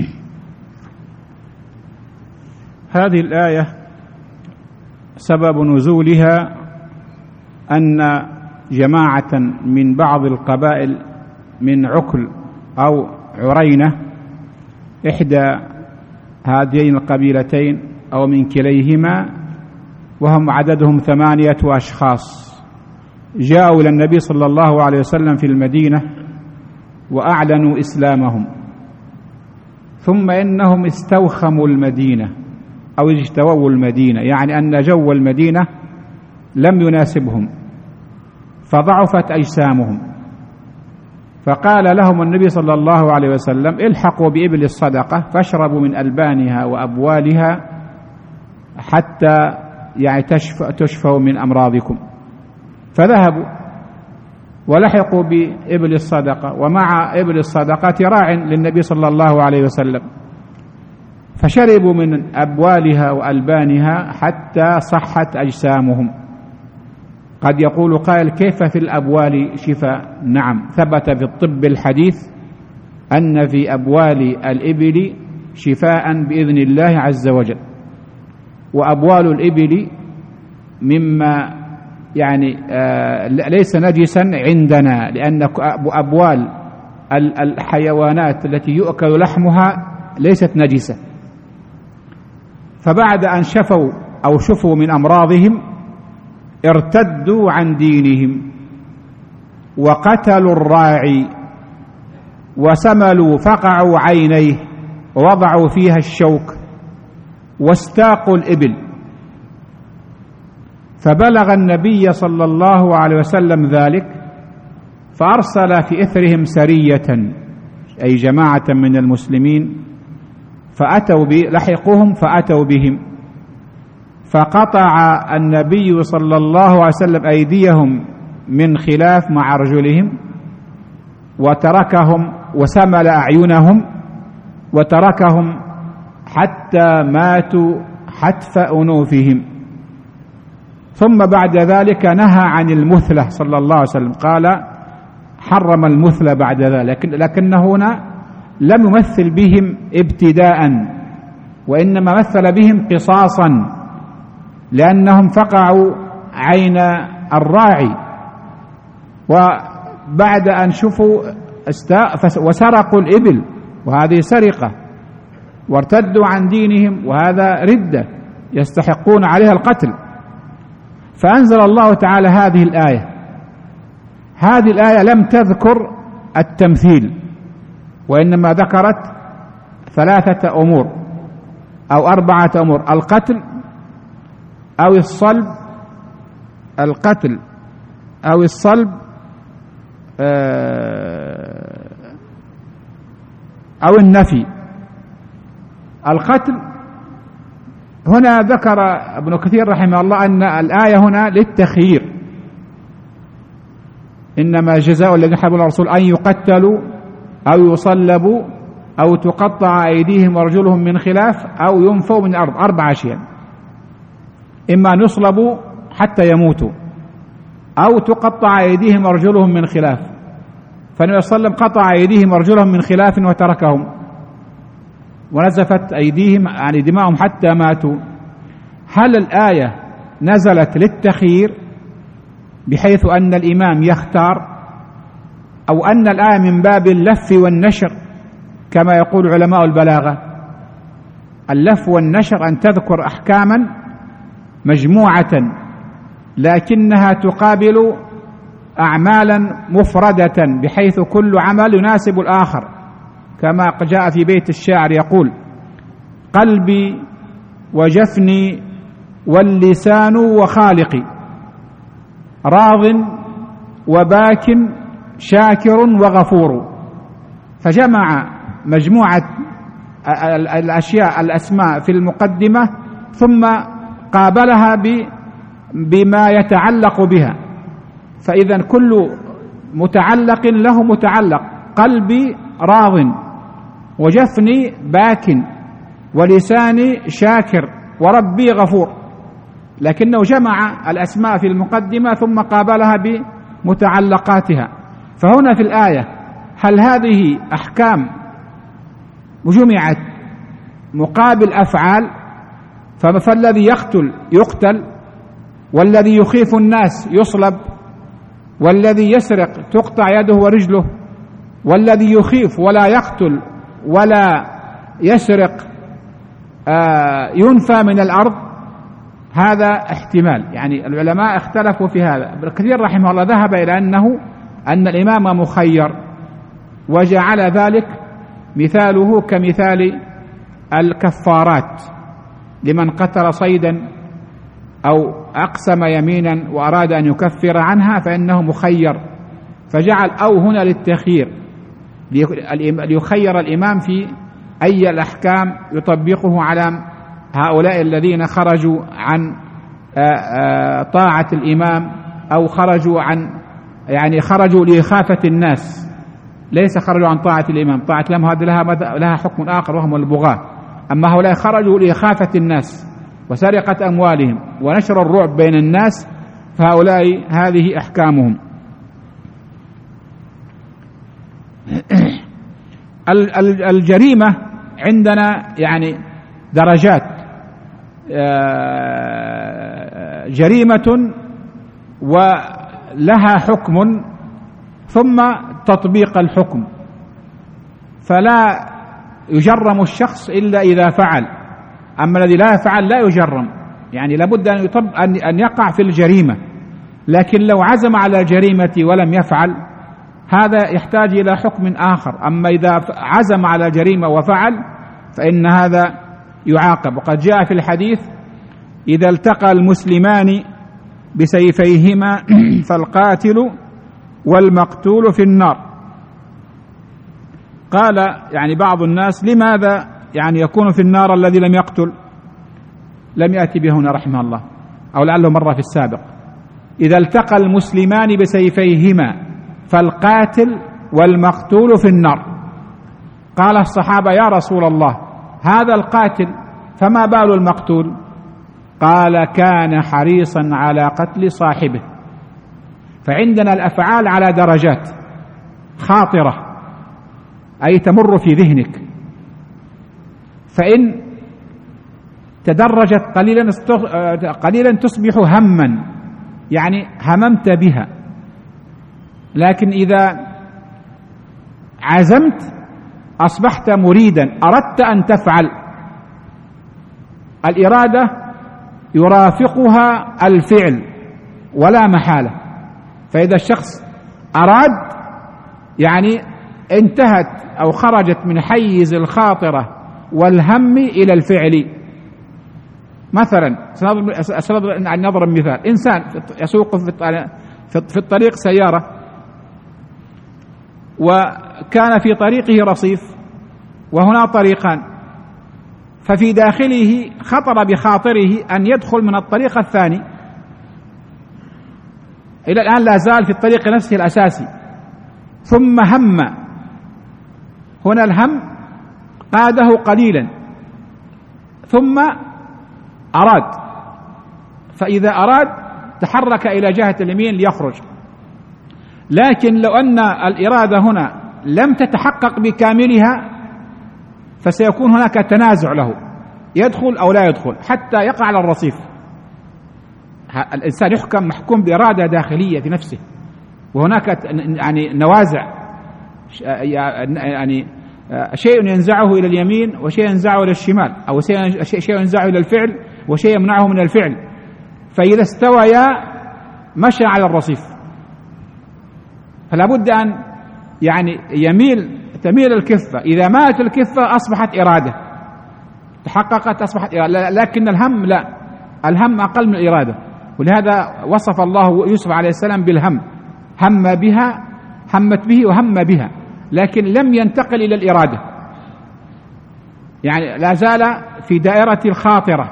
هذه الآية سبب نزولها أن جماعة من بعض القبائل من عكل أو عرينة، إحدى هذين القبيلتين أو من كليهما، وهم عددهم 8 أشخاص، جاءوا إلى النبي صلى الله عليه وسلم في المدينة وأعلنوا إسلامهم، ثم إنهم استوخموا المدينة أو اجتووا المدينة، يعني أن جو المدينة لم يناسبهم فضعفت أجسامهم، فقال لهم النبي صلى الله عليه وسلم: الحقوا بإبل الصدقة فاشربوا من ألبانها وأبوالها حتى يعني تشفوا من أمراضكم. فذهبوا ولحقوا بإبل الصدقة، ومع إبل الصدقة راع للنبي صلى الله عليه وسلم، فشربوا من أبوالها وألبانها حتى صحت أجسامهم. قد يقول قائل: كيف في الأبوال شفاء؟ نعم، ثبت في الطب الحديث أن في أبوال الإبل شفاء بإذن الله عز وجل، وأبوال الإبل مما يعني ليس نجسا عندنا، لأن أبوال الحيوانات التي يؤكل لحمها ليست نجسة. فبعد أن شفوا من أمراضهم ارتدوا عن دينهم وقتلوا الراعي وسملوا فقعوا عينيه ووضعوا فيها الشوك واستاقوا الإبل، فبلغ النبي صلى الله عليه وسلم ذلك، فأرسل في إثرهم سرية، أي جماعة من المسلمين، لحقوهم فأتوا بهم، فقطع النبي صلى الله عليه وسلم أيديهم من خلاف مع رجلهم، وتركهم وسمل أعينهم وتركهم حتى ماتوا حتف أنوفهم. ثم بعد ذلك نهى عن المثلة صلى الله عليه وسلم، قال حرم المثلة بعد ذلك، لكنه هنا لم يمثل بهم ابتداء، وإنما مثل بهم قصاصا، لأنهم فقعوا عين الراعي، وبعد أن شفوا وسرقوا الإبل، وهذه سرقة، وارتدوا عن دينهم، وهذا ردة يستحقون عليها القتل. فأنزل الله تعالى هذه الآية. هذه الآية لم تذكر التمثيل، وإنما ذكرت 3 أمور أو 4 أمور: القتل أو الصلب، القتل أو الصلب أو النفي. القتل هنا ذكر ابن كثير رحمه الله أن الآية هنا للتخيير: إنما جزاء الذين يحاربون الرسول أن يقتلوا أو يصلبوا أو تقطع أيديهم وأرجلهم من خلاف أو ينفوا من الأرض. 4 أشياء: إما أن يصلبوا حتى يموتوا، أو تقطع أيديهم وأرجلهم من خلاف، فالنبي صلى الله عليه وسلم قطع أيديهم وأرجلهم من خلاف وتركهم، ونزفت أيديهم يعني دماءهم حتى ماتوا. هل الآية نزلت للتخيير بحيث أن الإمام يختار، أو أن الآية من باب اللف والنشر كما يقول علماء البلاغة؟ اللف والنشر أن تذكر أحكاما مجموعة لكنها تقابل أعمالا مفردة، بحيث كل عمل يناسب الآخر، كما جاء في بيت الشاعر يقول: قلبي وجفني واللسان وخالقي، راض وباك شاكر وغفور. فجمع مجموعة الأشياء الأسماء في المقدمة، ثم قابلها بما يتعلق بها، فإذا كل متعلق له متعلق: قلبي راض، وجفني باك، ولساني شاكر، وربي غفور. لكنه جمع الأسماء في المقدمة ثم قابلها بمتعلقاتها. فهنا في الآية هل هذه أحكام جمعت مقابل أفعال؟ فالذي يقتل يقتل، والذي يخيف الناس يصلب، والذي يسرق تقطع يده ورجله، والذي يخيف ولا يقتل ولا يسرق ينفى من الأرض. هذا احتمال، يعني العلماء اختلفوا في هذا. ابن كثير رحمه الله ذهب إلى أن الإمام مخير، وجعل ذلك مثاله كمثال الكفارات لمن قتل صيدا أو أقسم يمينا وأراد أن يكفر عنها فإنه مخير، فجعل أو هنا للتخيير، ليخير الإمام في أي الأحكام يطبقه على هؤلاء الذين خرجوا عن طاعة الإمام، أو خرجوا عن خرجوا لإخافة الناس، ليس خرجوا عن طاعة الإمام. طاعة الإمام هذه لها حكم آخر وهم البغاة، أما هؤلاء خرجوا لإخافة الناس وسرقة أموالهم ونشر الرعب بين الناس، فهؤلاء هذه أحكامهم. الجريمة عندنا درجات: جريمة ولها حكم ثم تطبيق الحكم، فلا يجرم الشخص إلا إذا فعل، أما الذي لا يفعل لا يجرم، لابد أن يقع في الجريمة. لكن لو عزم على الجريمة ولم يفعل هذا يحتاج إلى حكم آخر. أما إذا عزم على جريمة وفعل فإن هذا يعاقب. وقد جاء في الحديث: إذا التقى المسلمان بسيفيهما فالقاتل والمقتول في النار. قال بعض الناس: لماذا يعني يكون في النار الذي لم يقتل؟ لم يأتي به هنا رحمه الله، أو لعله مرة في السابق. إذا التقى المسلمان بسيفيهما فالقاتل والمقتول في النار. قال الصحابة: يا رسول الله، هذا القاتل فما بال المقتول؟ قال: كان حريصا على قتل صاحبه. فعندنا الأفعال على درجات خاطرة، أي تمر في ذهنك، فإن تدرجت قليلا تصبح هما، يعني هممت بها. لكن إذا عزمت أصبحت مريدا، أردت أن تفعل. الإرادة يرافقها الفعل ولا محالة. فإذا الشخص أراد يعني انتهت أو خرجت من حيز الخاطرة والهم إلى الفعل. مثلا نضرب مثال: إنسان يسوق في الطريق سيارة، وكان في طريقه رصيف وهنا طريقان، ففي داخله خطر بخاطره أن يدخل من الطريق الثاني. إلى الآن لا زال في الطريق نفسه الأساسي، ثم هم. هنا الهم قاده قليلا ثم أراد، فإذا أراد تحرك إلى جهة اليمين ليخرج. لكن لو أن الإرادة هنا لم تتحقق بكاملها فسيكون هناك تنازع له، يدخل أو لا يدخل حتى يقع على الرصيف. الإنسان يحكم محكوم بإرادة داخلية في نفسه، وهناك يعني نوازع، يعني شيء ينزعه إلى اليمين وشيء ينزعه إلى الشمال، أو شيء ينزعه إلى الفعل وشيء يمنعه من الفعل. فإذا استويا مشى على الرصيف، فلا بد أن يعني تميل الكفة. إذا مالت الكفة أصبحت إرادة، تحققت أصبحت إرادة. لكن الهم لا، الهم أقل من الإرادة. ولهذا وصف الله يوسف عليه السلام بالهم، همت به وهم بها، لكن لم ينتقل إلى الإرادة، يعني لا زال في دائرة الخاطرة،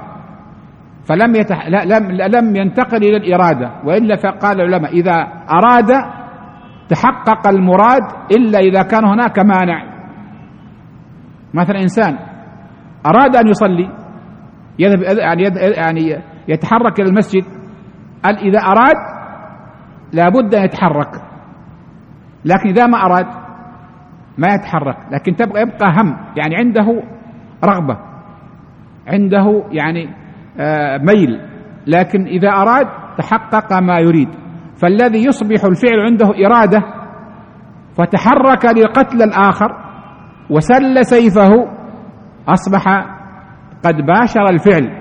لم ينتقل إلى الإرادة. وإلا فقال العلماء: إذا أراد تحقق المراد إلا إذا كان هناك مانع. مثلا إنسان أراد أن يصلي، يذهب يعني يتحرك إلى المسجد، إذا أراد لابد أن يتحرك. لكن إذا ما أراد ما يتحرك، لكن يبقى هم، يعني عنده رغبة، عنده يعني ميل، لكن إذا أراد تحقق ما يريد. فالذي يصبح الفعل عنده إرادة فتحرك لقتل الآخر وسل سيفه أصبح قد باشر الفعل،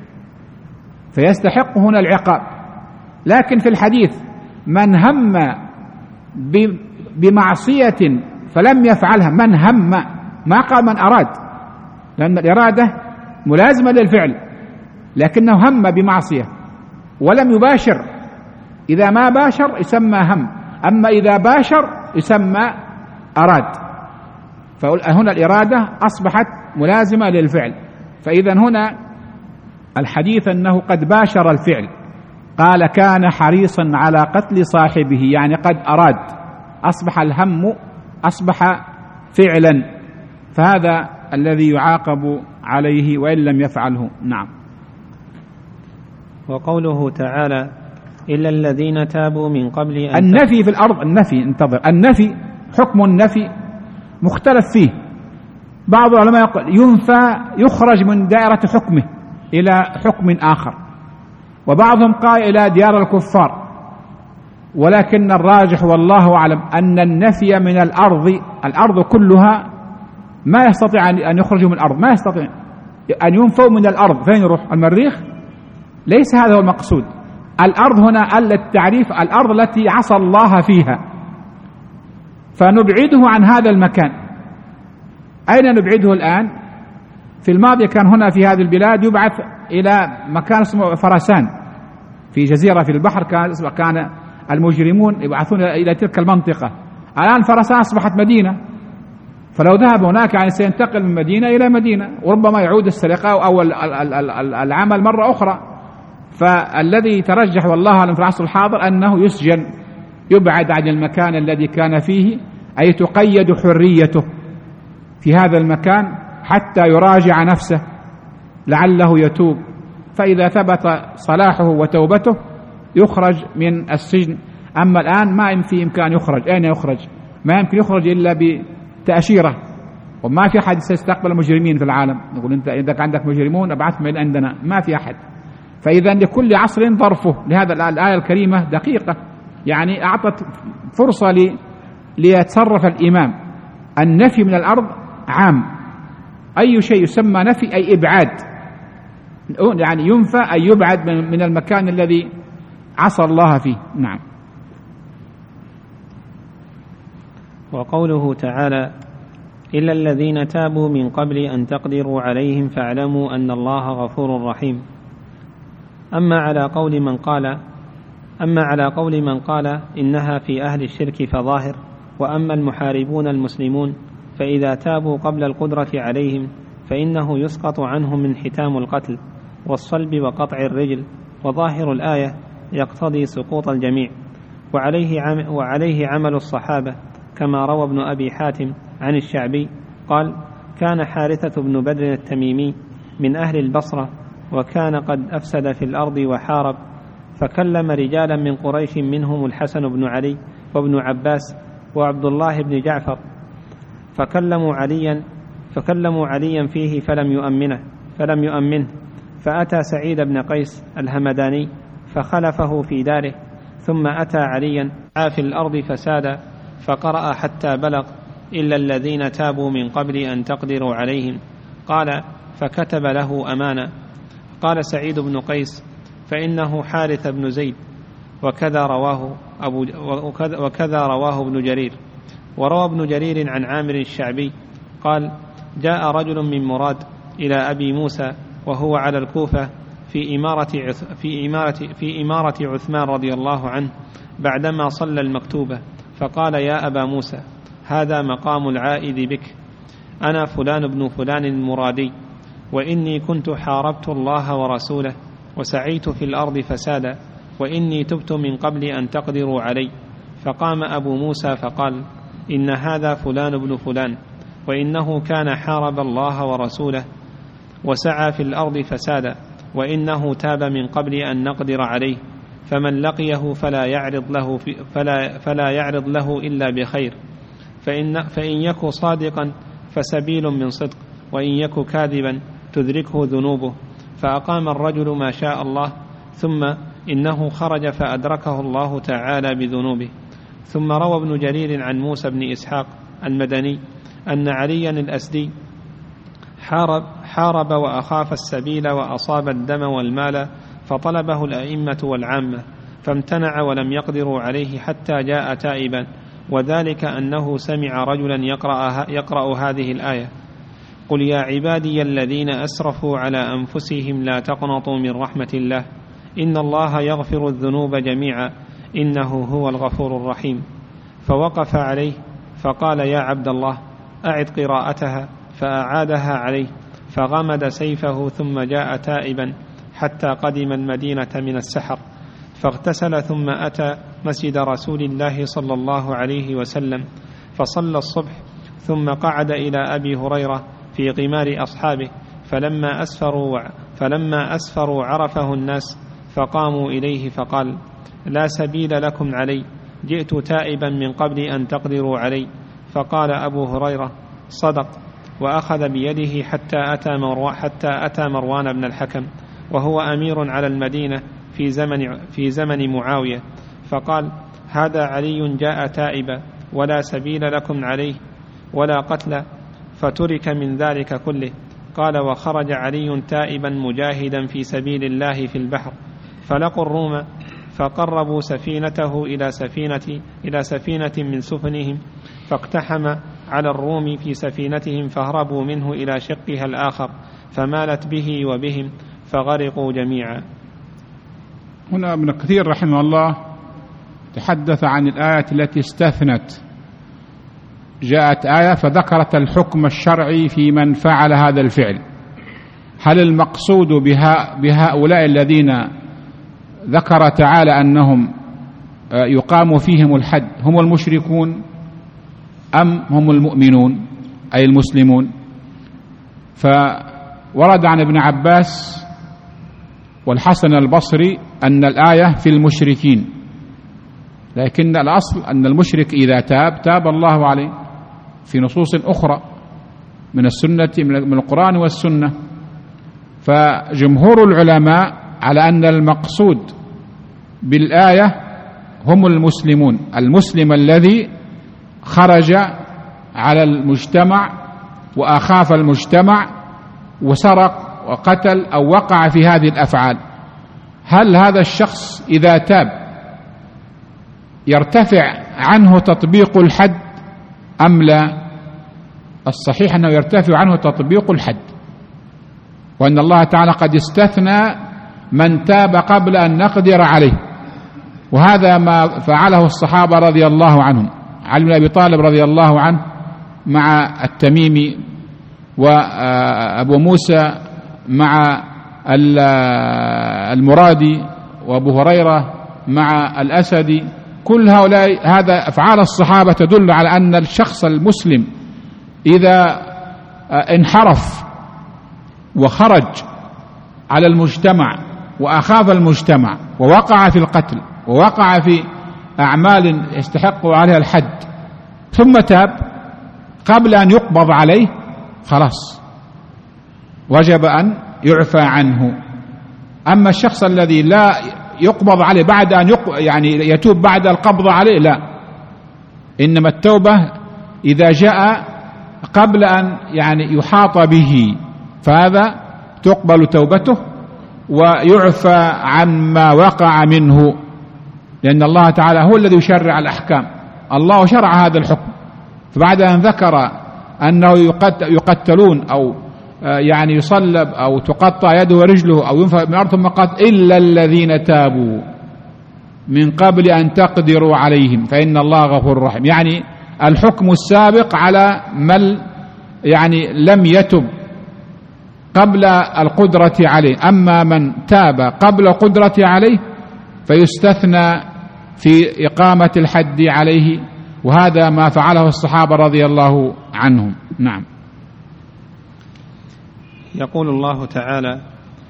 فيستحق هنا العقاب. لكن في الحديث: من هم بمعصية فلم يفعلها، من هم، ما قال من أراد، لأن الإرادة ملازمة للفعل، لكنه هم بمعصية ولم يباشر. إذا ما باشر يسمى هم، أما إذا باشر يسمى أراد. فهنا الإرادة أصبحت ملازمة للفعل. فإذا هنا الحديث أنه قد باشر الفعل. قال: كان حريصا على قتل صاحبه، يعني قد أراد، أصبح الهم أصبح فعلا، فهذا الذي يعاقب عليه وإن لم يفعله. نعم. وقوله تعالى: إلا الذين تابوا من قبل أن النفي في الأرض، النفي حكم النفي مختلف فيه. بعض العلماء يقول يخرج من دائرة حكمه إلى حكم آخر، وبعضهم قال إلى ديار الكفار. ولكن الراجح والله أعلم أن النفي من الأرض كلها ما يستطيع أن يخرجوا من الأرض، ما يستطيع أن ينفوا من الأرض. فين يروح؟ المريخ؟ ليس هذا هو المقصود. الأرض هنا التعريف الأرض التي عصى الله فيها، فنبعده عن هذا المكان. أين نبعده الآن؟ في الماضي كان هنا في هذه البلاد يبعث إلى مكان اسمه فرسان في جزيرة في البحر، كان المجرمون يبعثون إلى تلك المنطقة. الآن فرسان أصبحت مدينة، فلو ذهب هناك يعني سينتقل من مدينة إلى مدينة، وربما يعود السرقة أو العمل مرة أخرى. فالذي ترجح والله أعلم في العصر الحاضر أنه يسجن، يبعد عن المكان الذي كان فيه، أي تقيد حريته في هذا المكان حتى يراجع نفسه لعله يتوب، فإذا ثبت صلاحه وتوبته يخرج من السجن. أما الآن ما في إمكان يخرج. أين يخرج؟ ما يمكن يخرج إلا بتأشيرة، وما في أحد سيستقبل مجرمين في العالم. نقول أنت إذا عندك مجرمون ابعثهم من عندنا، ما في أحد. فإذا لكل عصر ظرفه. لهذا الآية الكريمة دقيقة، يعني أعطت فرصة ليتصرف الإمام. النفي من الأرض عام، أي شيء يسمى نفي أي إبعاد، يعني ينفى أي يبعد من المكان الذي عصى الله فيه. نعم. وقوله تعالى: إلا الذين تابوا من قبل أن تقدروا عليهم فاعلموا أن الله غفور رحيم. أما على قول من قال إنها في أهل الشرك فظاهر، وأما المحاربون المسلمون فإذا تابوا قبل القدرة عليهم فإنه يسقط عنهم انحتام القتل والصلب وقطع الرجل، وظاهر الآية يقتضي سقوط الجميع، وعليه عمل الصحابة، كما روى ابن أبي حاتم عن الشعبي قال: كان حارثة بن بدر التميمي من أهل البصرة، وكان قد أفسد في الأرض وحارب، فكلم رجالا من قريش منهم الحسن بن علي وابن عباس وعبد الله بن جعفر، فكلموا عليا فيه فلم يؤمنه، فأتى سعيد بن قيس الهمداني فخلفه في داره، ثم أتى عليا في الأرض فسادا، فقرأ حتى بلغ: إلا الذين تابوا من قبل أن تقدروا عليهم. قال: فكتب له أمانة. قال سعيد بن قيس: فإنه حارث بن زيد، وكذا رواه ابن جرير. وروى ابن جرير عن عامر الشعبي قال: جاء رجل من مراد إلى أبي موسى وهو على الكوفة في إمارة عثمان رضي الله عنه بعدما صلى المكتوبة، فقال: يا أبا موسى، هذا مقام العائد بك، أنا فلان بن فلان المرادي، وإني كنت حاربت الله ورسوله وسعيت في الأرض فسادا، وإني تبت من قبل أن تقدروا علي. فقام أبو موسى فقال: إن هذا فلان بن فلان، وإنه كان حارب الله ورسوله وسعى في الأرض فسادا، وإنه تاب من قبل أن نقدر عليه، فمن لقيه فلا يعرض له إلا بخير، فإن يك صادقا فسبيل من صدق، وإن يك كاذبا تدركه ذنوبه. فأقام الرجل ما شاء الله، ثم إنه خرج فأدركه الله تعالى بذنوبه. ثم روى ابن جرير عن موسى بن إسحاق المدني أن عليا الأسدي حارب وأخاف السبيل وأصاب الدم والمال، فطلبه الأئمة والعامة فامتنع ولم يقدروا عليه حتى جاء تائبا، وذلك أنه سمع رجلا يقرأ هذه الآية: قل يا عبادي الذين أسرفوا على أنفسهم لا تقنطوا من رحمة الله، إن الله يغفر الذنوب جميعا إنه هو الغفور الرحيم. فوقف عليه فقال: يا عبد الله، أعد قراءتها. فأعادها عليه، فغمد سيفه ثم جاء تائبا حتى قدم المدينة من السحر، فاغتسل ثم أتى مسجد رسول الله صلى الله عليه وسلم فصلى الصبح، ثم قعد إلى أبي هريرة في غمار أصحابه، فلما أسفروا عرفه الناس فقاموا إليه فقال: لا سبيل لكم علي، جئت تائبا من قبل أن تقدروا علي. فقال أبو هريرة: صدق. وأخذ بيده حتى أتى مروان بن الحكم وهو أمير على المدينة في زمن معاوية، فقال: هذا علي جاء تائبا، ولا سبيل لكم عليه ولا قتل، فترك من ذلك كله. قال: وخرج علي تائبا مجاهدا في سبيل الله في البحر، فلقوا الروم فقربوا سفينته إلى سفينة من سفنهم، فاقتحم على الروم في سفينتهم، فهربوا منه إلى شقها الآخر، فمالت به وبهم فغرقوا جميعا. هنا ابن كثير رحمه الله تحدث عن الآية التي استثنت جاءت آية فذكرت الحكم الشرعي في من فعل هذا الفعل. هل المقصود بهؤلاء الذين ذكر تعالى أنهم يقام فيهم الحد هم المشركون أم هم المؤمنون أي المسلمون؟ فورد عن ابن عباس والحسن البصري أن الآية في المشركين، لكن الأصل أن المشرك إذا تاب الله عليه في نصوص أخرى من السنة من القرآن والسنة. فجمهور العلماء على أن المقصود بالآية هم المسلمون، المسلم الذي خرج على المجتمع وأخاف المجتمع وسرق وقتل أو وقع في هذه الأفعال. هل هذا الشخص إذا تاب يرتفع عنه تطبيق الحد أم لا؟ الصحيح أنه يرتفع عنه تطبيق الحد، وأن الله تعالى قد استثنى من تاب قبل أن نقدر عليه، وهذا ما فعله الصحابة رضي الله عنهم. علي بن أبي طالب رضي الله عنه مع التميمي، وأبو موسى مع المرادي، وأبو هريرة مع الأسدي، كل هؤلاء هذا أفعال الصحابة تدل على أن الشخص المسلم إذا انحرف وخرج على المجتمع وأخاف المجتمع ووقع في القتل ووقع في أعمال يستحق عليها الحد ثم تاب قبل أن يقبض عليه، خلاص وجب أن يعفى عنه. أما الشخص الذي لا يقبض عليه بعد أن يعني يتوب بعد القبض عليه، لا، إنما التوبة إذا جاء قبل أن يعني يحاط به، فهذا تقبل توبته ويعفى عما وقع منه، لأن الله تعالى هو الذي يشرع الأحكام، الله شرع هذا الحكم. فبعد أن ذكر أنه يقتلون أو يعني يصلب أو تقطع يده ورجله أو ينفى من الأرض، ثم قال إلا الذين تابوا من قبل أن تقدروا عليهم فإن الله غفور رحيم. يعني الحكم السابق على من يعني لم يتب قبل القدرة عليه، أما من تاب قبل القدرة عليه فيستثنى في إقامة الحد عليه، وهذا ما فعله الصحابة رضي الله عنهم. نعم. يقول الله تعالى: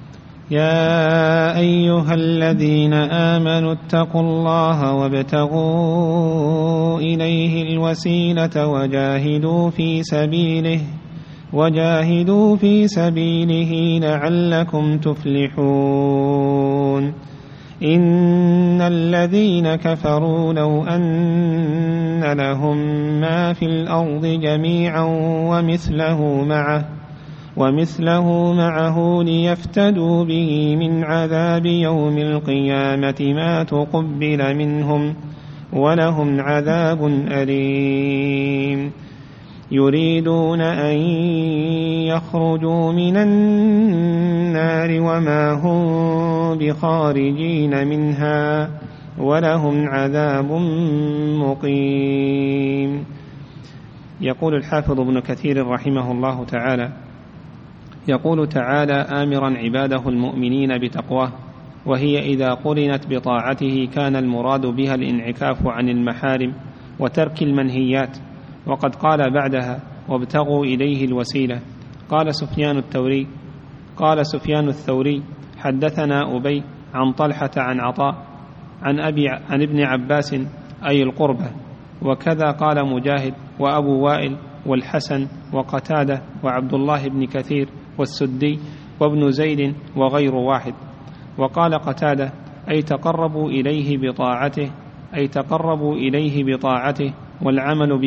يا أيها الذين آمنوا اتقوا الله وابتغوا إليه الوسيلة وجاهدوا في سبيله لعلكم تفلحون. إن الذين كفروا لو أن لهم ما في الأرض جميعا ومثله معه ليفتدوا به من عذاب يوم القيامة ما تقبل منهم ولهم عذاب أليم. يريدون أن يخرجوا من النار وما هم بخارجين منها ولهم عذاب مقيم. يقول الحافظ ابن كثير رحمه الله تعالى: يقول تعالى آمرا عباده المؤمنين بتقواه، وهي إذا قرنت بطاعته كان المراد بها الانعكاف عن المحارم وترك المنهيات. وقد قال بعدها: وابتغوا إليه الوسيلة. قال سفيان الثوري: حدثنا أبي عن طلحة عن عطاء عن ابن عباس أي القربة. وكذا قال مجاهد وأبو وائل والحسن وقتادة وعبد الله بن كثير والسدي وابن زيد وغير واحد. وقال قتادة: أي تقربوا إليه بطاعته والعمل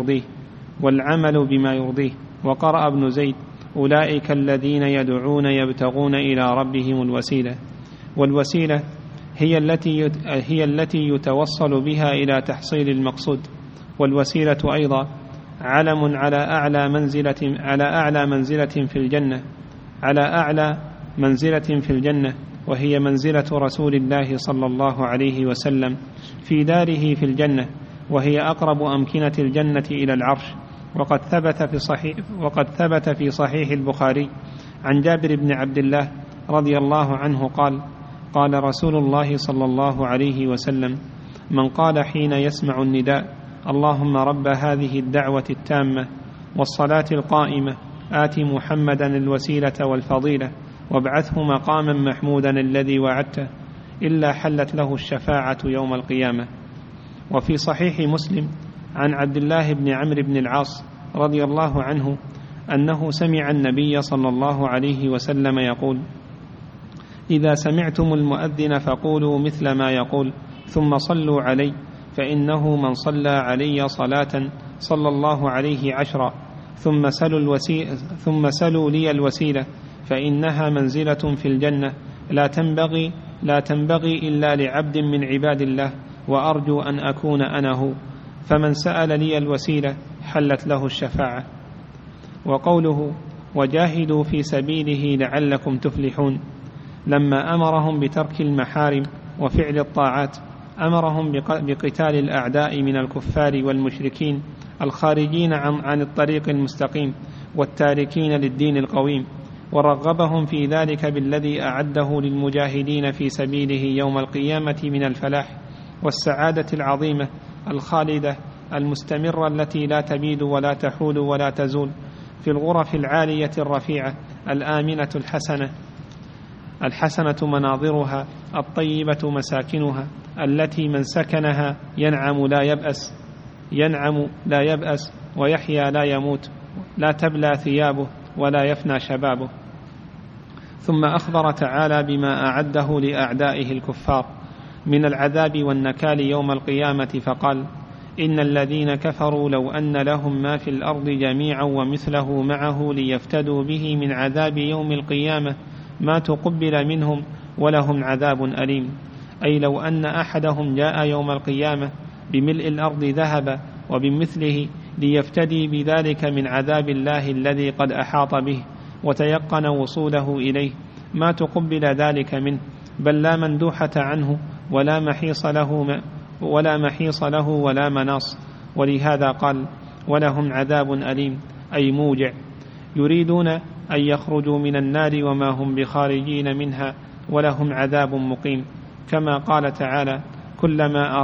بما يرضيه. وقرأ ابن زيد: أولئك الذين يدعون يبتغون إلى ربهم الوسيلة. والوسيلة هي التي يتوصل بها إلى تحصيل المقصود. والوسيلة أيضا علم على أعلى منزلة في الجنة، وهي منزلة رسول الله صلى الله عليه وسلم في داره في الجنة، وهي أقرب أمكنة الجنة إلى العرش. وقد ثبت في صحيح البخاري عن جابر بن عبد الله رضي الله عنه قال: قال رسول الله صلى الله عليه وسلم: من قال حين يسمع النداء: اللهم رب هذه الدعوة التامة والصلاة القائمة آت محمدا الوسيلة والفضيلة وابعثه مقاما محمودا الذي وعدته، إلا حلت له الشفاعة يوم القيامة. وفي صحيح مسلم عن عبد الله بن عمرو بن العاص رضي الله عنه أنه سمع النبي صلى الله عليه وسلم يقول: إذا سمعتم المؤذن فقولوا مثل ما يقول، ثم صلوا علي، فإنه من صلى علي صلاة صلى الله عليه 10، ثم سلوا لي الوسيلة، فإنها منزلة في الجنة لا تنبغي إلا لعبد من عباد الله، وأرجو أن أكون أنا هو، فمن سأل لي الوسيلة حلت له الشفاعة. وقوله: وجاهدوا في سبيله لعلكم تفلحون، لما أمرهم بترك المحارم وفعل الطاعات أمرهم بقتال الأعداء من الكفار والمشركين الخارجين عن الطريق المستقيم والتاركين للدين القويم، ورغبهم في ذلك بالذي أعده للمجاهدين في سبيله يوم القيامة من الفلاح والسعادة العظيمة الخالدة المستمرة التي لا تبيد ولا تحول ولا تزول، في الغرف العالية الرفيعة الآمنة الحسنة مناظرها، الطيبة مساكنها، التي من سكنها ينعم لا يبأس ويحيا لا يموت، لا تبلى ثيابه ولا يفنى شبابه. ثم أخبر تعالى بما أعده لأعدائه الكفار من العذاب والنكال يوم القيامة، فقال: إن الذين كفروا لو أن لهم ما في الأرض جميعا ومثله معه ليفتدوا به من عذاب يوم القيامة ما تقبل منهم ولهم عذاب أليم. أي لو أن أحدهم جاء يوم القيامة بملء الأرض ذهبا وبمثله ليفتدي بذلك من عذاب الله الذي قد أحاط به وتيقن وصوله إليه، ما تقبل ذلك منه، بل لا مندوحة عنه ولا محيص له ولا مناص. ولهذا قال: ولهم عذاب أليم، أي موجع. يريدون أن يخرجوا من النار وما هم بخارجين منها، ولهم عذاب مقيم. كما قال تعالى: كلما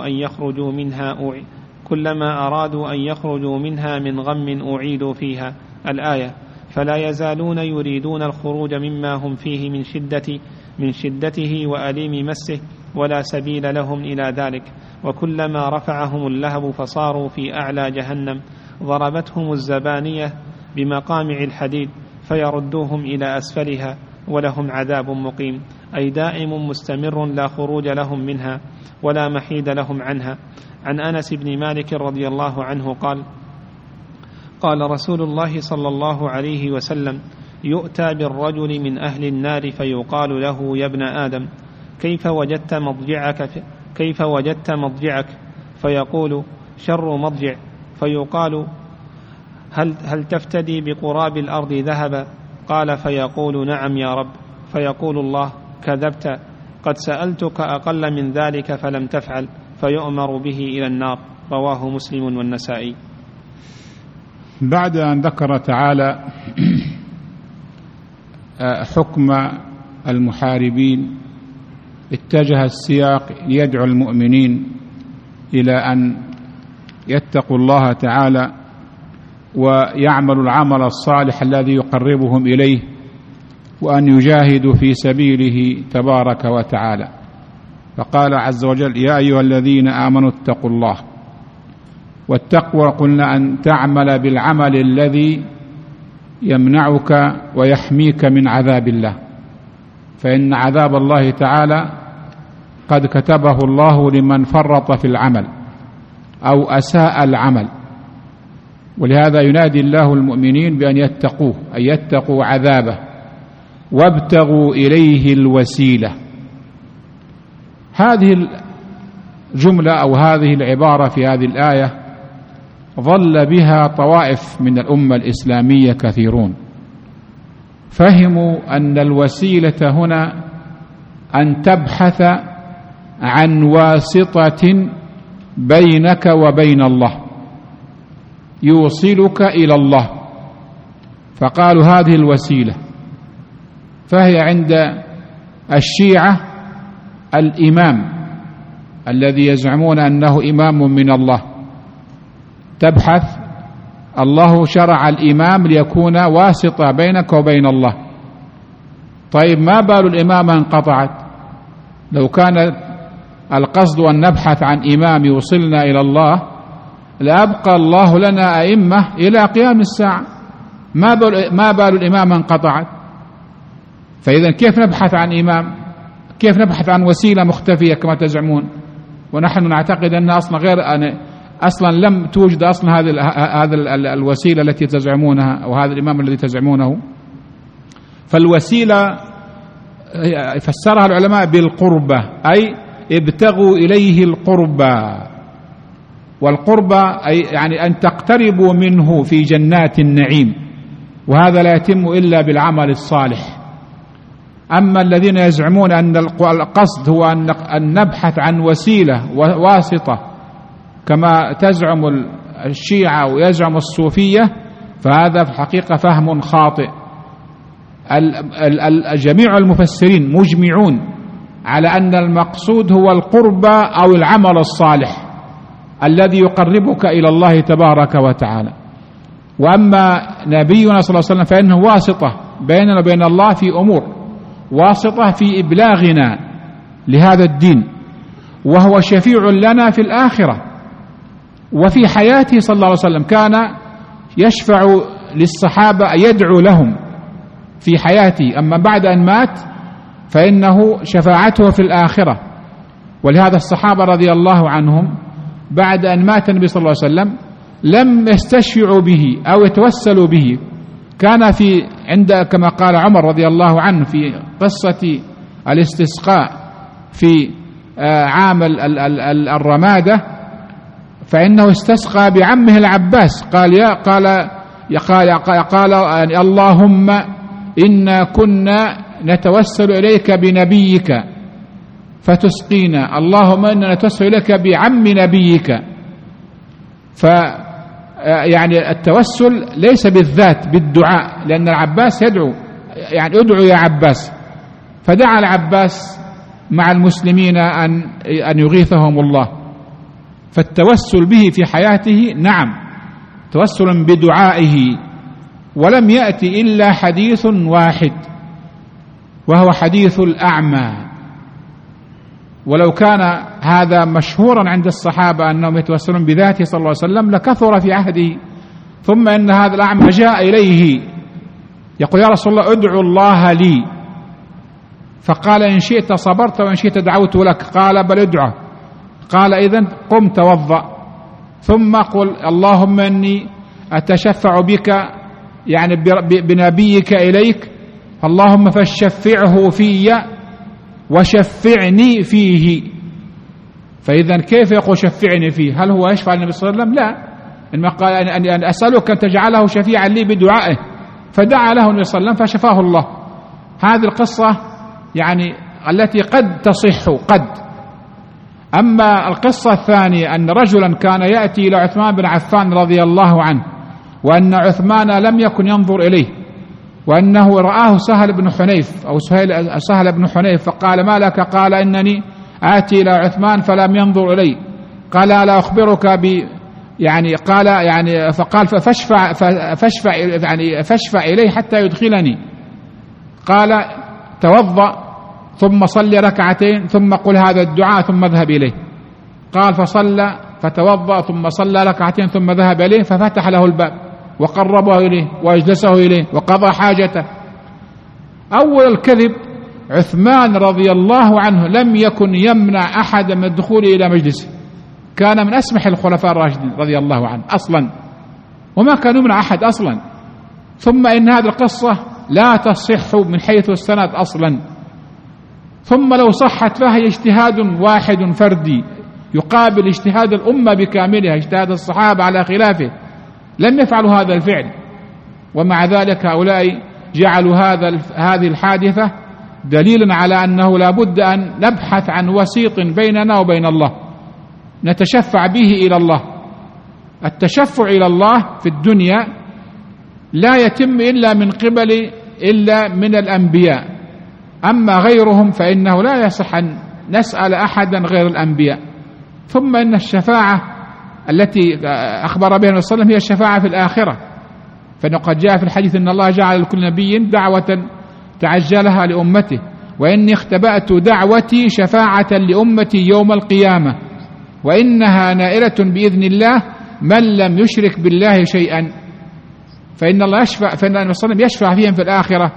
أرادوا أن يخرجوا منها من غم أعيدوا فيها، الآية. فلا يزالون يريدون الخروج مما هم فيه من شدته وأليم مسه، ولا سبيل لهم إلى ذلك. وكلما رفعهم اللهب فصاروا في أعلى جهنم ضربتهم الزبانية بمقامع الحديد فيردوهم إلى أسفلها، ولهم عذاب مقيم، أي دائم مستمر لا خروج لهم منها ولا محيد لهم عنها. عن أنس بن مالك رضي الله عنه قال: قال رسول الله صلى الله عليه وسلم: يؤتى بالرجل من أهل النار فيقال له: يا ابن آدم، كيف وجدت مضجعك؟ فيقول: شر مضجع. فيقال: هل تفتدي بقراب الأرض ذهبا؟ قال: فيقول: نعم يا رب. فيقول الله: كذبت، قد سألتك أقل من ذلك فلم تفعل، فيؤمر به إلى النار. رواه مسلم والنسائي. بعد أن ذكر تعالى حكم المحاربين، اتجه السياق ليدعو المؤمنين إلى أن يتقوا الله تعالى ويعملوا العمل الصالح الذي يقربهم إليه، وأن يجاهدوا في سبيله تبارك وتعالى. فقال عز وجل: يا أيها الذين آمنوا اتقوا الله. والتقوى قلنا أن تعمل بالعمل الذي يمنعك ويحميك من عذاب الله، فإن عذاب الله تعالى قد كتبه الله لمن فرط في العمل أو أساء العمل. ولهذا ينادي الله المؤمنين بأن يتقوه، أن يتقوا عذابه وابتغوا إليه الوسيلة. هذه الجملة أو هذه العبارة في هذه الآية ظل بها طوائف من الأمة الإسلامية كثيرون، فهموا أن الوسيلة هنا أن تبحث عن واسطة بينك وبين الله، يوصلك إلى الله. فقالوا هذه الوسيلة، فهي عند الشيعة الإمام الذي يزعمون أنه إمام من الله، تبحث الله شرع الإمام ليكون واسطة بينك وبين الله. طيب ما بال الإمامة انقطعت؟ لو كان القصد أن نبحث عن إمام يوصلنا إلى الله لأبقى الله لنا أئمة إلى قيام الساعة. ما بال الإمامة انقطعت؟ فإذا كيف نبحث عن إمام؟ كيف نبحث عن وسيلة مختفية كما تزعمون؟ ونحن نعتقد أنها أصلا لم توجد أصلا هذه الوسيلة التي تزعمونها أو هذا الإمام الذي تزعمونه. فالوسيلة فسرها العلماء بالقربة، أي ابتغوا إليه القربة، والقربة أي يعني أن تقتربوا منه في جنات النعيم، وهذا لا يتم إلا بالعمل الصالح. أما الذين يزعمون أن القصد هو أن نبحث عن وسيلة واسطة كما تزعم الشيعة ويزعم الصوفية، فهذا في الحقيقة فهم خاطئ. جميع المفسرين مجمعون على أن المقصود هو القربة أو العمل الصالح الذي يقربك إلى الله تبارك وتعالى. وأما نبينا صلى الله عليه وسلم فإنه واسطة بيننا وبين الله في أمور، واسطة في إبلاغنا لهذا الدين، وهو شفيع لنا في الآخرة. وفي حياته صلى الله عليه وسلم كان يشفع للصحابة، يدعو لهم في حياته، أما بعد أن مات فإنه شفاعته في الآخرة. ولهذا الصحابة رضي الله عنهم بعد أن مات النبي صلى الله عليه وسلم لم يستشفعوا به أو يتوسلوا به. كان في عند كما قال عمر رضي الله عنه في قصة الاستسقاء في عام الرمادة، فإنه استسقى بعمه العباس، قال اللهم إنا كنا نتوسل إليك بنبيك فتسقينا، اللهم إنا نتوسل إليك بعم نبيك. يعني التوسل ليس بالذات، بالدعاء، لأن العباس يدعو، يعني ادعو يا عباس، فدعا العباس مع المسلمين أن يغيثهم الله. فالتوسل به في حياته نعم توسل بدعائه، ولم يأتي إلا حديث واحد وهو حديث الأعمى. ولو كان هذا مشهورا عند الصحابة أنهم يتوسلون بذاته صلى الله عليه وسلم لكثر في عهده. ثم إن هذا الأعمى جاء إليه يقول يا رسول الله ادعو الله لي، فقال إن شئت صبرت وإن شئت دعوت لك، قال بل ادعه. قال إذن قم توضأ ثم قل اللهم إني أتشفع بك يعني بنبيك إليك، اللهم فشفعه في وشفعني فيه. فإذا كيف يقول شفعني فيه؟ هل هو يشفع النبي صلى الله عليه وسلم؟ لا، إنما قال أن أسألك أن تجعله شفيعا لي بدعائه، فدعا له النبي صلى الله عليه وسلم فشفاه الله. هذه القصة يعني التي قد تصح قد. أما القصة الثانية أن رجلا كان يأتي إلى عثمان بن عفان رضي الله عنه، وأن عثمان لم يكن ينظر إليه، وأنه رآه سهل بن حنيف أو سهل بن حنيف، فقال ما لك؟ قال إنني آتي إلى عثمان فلم ينظر إلي. قال ألا أخبرك يعني قال يعني فقال فاشفع إليه حتى يدخلني. قال توضأ ثم صلي ركعتين ثم قل هذا الدعاء ثم اذهب إليه. قال فصلى فتوضأ ثم صلى ركعتين ثم ذهب إليه، ففتح له الباب وقربه إليه واجلسه إليه وقضى حاجته. أول الكذب عثمان رضي الله عنه لم يكن يمنع أحد من الدخول إلى مجلسه، كان من أسمح الخلفاء الراشدين رضي الله عنه أصلا، وما كان يمنع أحد أصلا. ثم إن هذه القصة لا تصح من حيث السند أصلا، ثم لو صحت فهي اجتهاد واحد فردي يقابل اجتهاد الأمة بكاملها، اجتهاد الصحابة على خلافه، لم يفعلوا هذا الفعل. ومع ذلك هؤلاء جعلوا هذه الحادثة دليلا على أنه لا بد أن نبحث عن وسيط بيننا وبين الله، نتشفع به إلى الله. التشفع إلى الله في الدنيا لا يتم إلا من الأنبياء، أما غيرهم فإنه لا يصح أن نسأل أحدا غير الأنبياء. ثم إن الشفاعة التي أخبر بها النبي صلى الله عليه وسلم هي الشفاعة في الآخرة، فإنه قد جاء في الحديث أن الله جعل لكل نبي دعوة تعجلها لأمته، وإني اختبأت دعوتي شفاعة لأمتي يوم القيامة، وإنها نائلة بإذن الله من لم يشرك بالله شيئا. فإن الله يشفع، فإن النبي صلى الله عليه وسلم يشفع فيهم في الآخرة.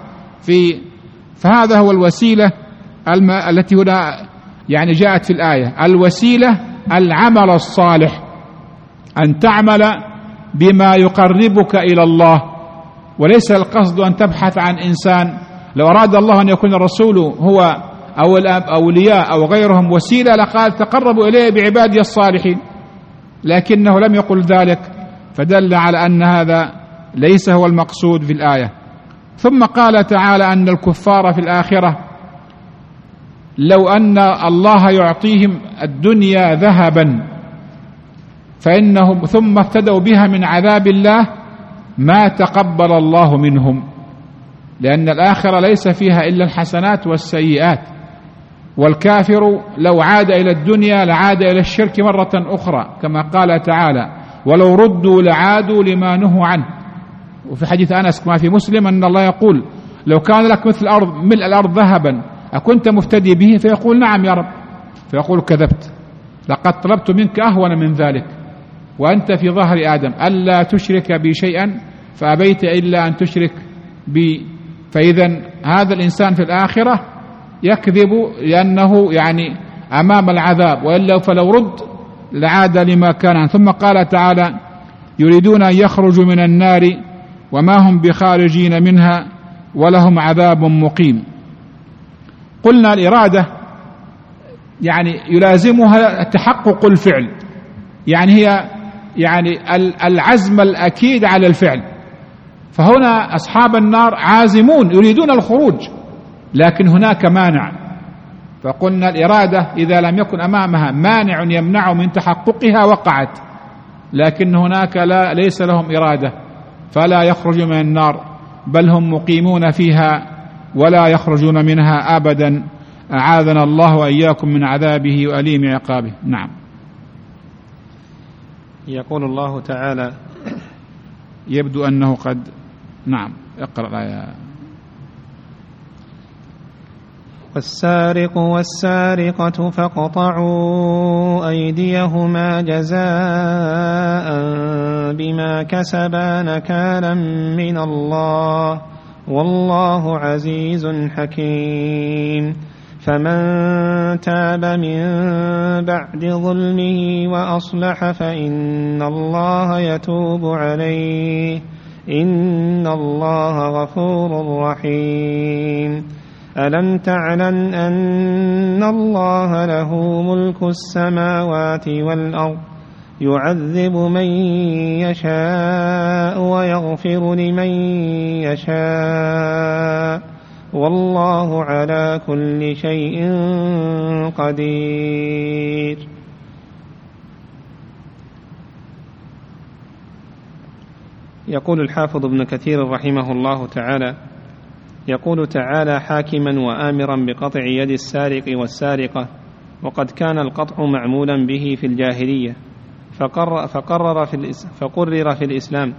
فهذا هو الوسيلة التي هنا يعني جاءت في الآية. الوسيلة العمل الصالح، أن تعمل بما يقربك إلى الله، وليس القصد أن تبحث عن إنسان. لو أراد الله أن يكون الرسول هو أو الأولياء أو غيرهم وسيلة لقال تقربوا إليه بعبادي الصالحين، لكنه لم يقل ذلك، فدل على أن هذا ليس هو المقصود في الآية. ثم قال تعالى أن الكفار في الآخرة لو أن الله يعطيهم الدنيا ذهبا فإنهم ثم افتدوا بها من عذاب الله ما تقبل الله منهم، لأن الآخرة ليس فيها إلا الحسنات والسيئات. والكافر لو عاد إلى الدنيا لعاد إلى الشرك مرة أخرى، كما قال تعالى ولو ردوا لعادوا لما نهوا عنه. وفي حديث أنس كما في مسلم أن الله يقول لو كان لك مثل ملء الأرض ذهبا أكنت مفتدي به؟ فيقول نعم يا رب، فيقول كذبت، لقد طلبت منك أهون من ذلك وأنت في ظهر آدم ألا تشرك بي شيئا فأبيت إلا أن تشرك بي. فإذا هذا الإنسان في الآخرة يكذب لأنه يعني أمام العذاب، وإلا فلو رد لعاد لما كان عنه. ثم قال تعالى يريدون أن يخرجوا من النار وما هم بخارجين منها ولهم عذاب مقيم. قلنا الإرادة يعني يلازمها تحقق الفعل، يعني هي يعني العزم الأكيد على الفعل. فهنا أصحاب النار عازمون يريدون الخروج، لكن هناك مانع. فقلنا الإرادة إذا لم يكن أمامها مانع يمنع من تحققها وقعت، لكن هناك ليس لهم إرادة فلا يخرجوا من النار، بل هم مقيمون فيها ولا يخرجون منها أبدا. أعاذنا الله وإياكم من عذابه وأليم عقابه. نعم. يقول الله تعالى يبدو أنه قد نعم اقرأ الآية. والسارق والسارقة فاقطعوا أيديهما جزاء بما كسبا نكالا من الله والله عزيز حكيم. فمن تاب من بعد ظلمه وأصلح فإن الله يتوب عليه إن الله غفور رحيم. ألم تعلم أن الله له ملك السماوات والأرض يعذب من يشاء ويغفر لمن يشاء والله على كل شيء قدير. يقول الحافظ ابن كثير رحمه الله تعالى يقول تعالى حاكما وآمرا بقطع يد السارق والسارقة، وقد كان القطع معمولا به في الجاهلية فقرر في الإسلام،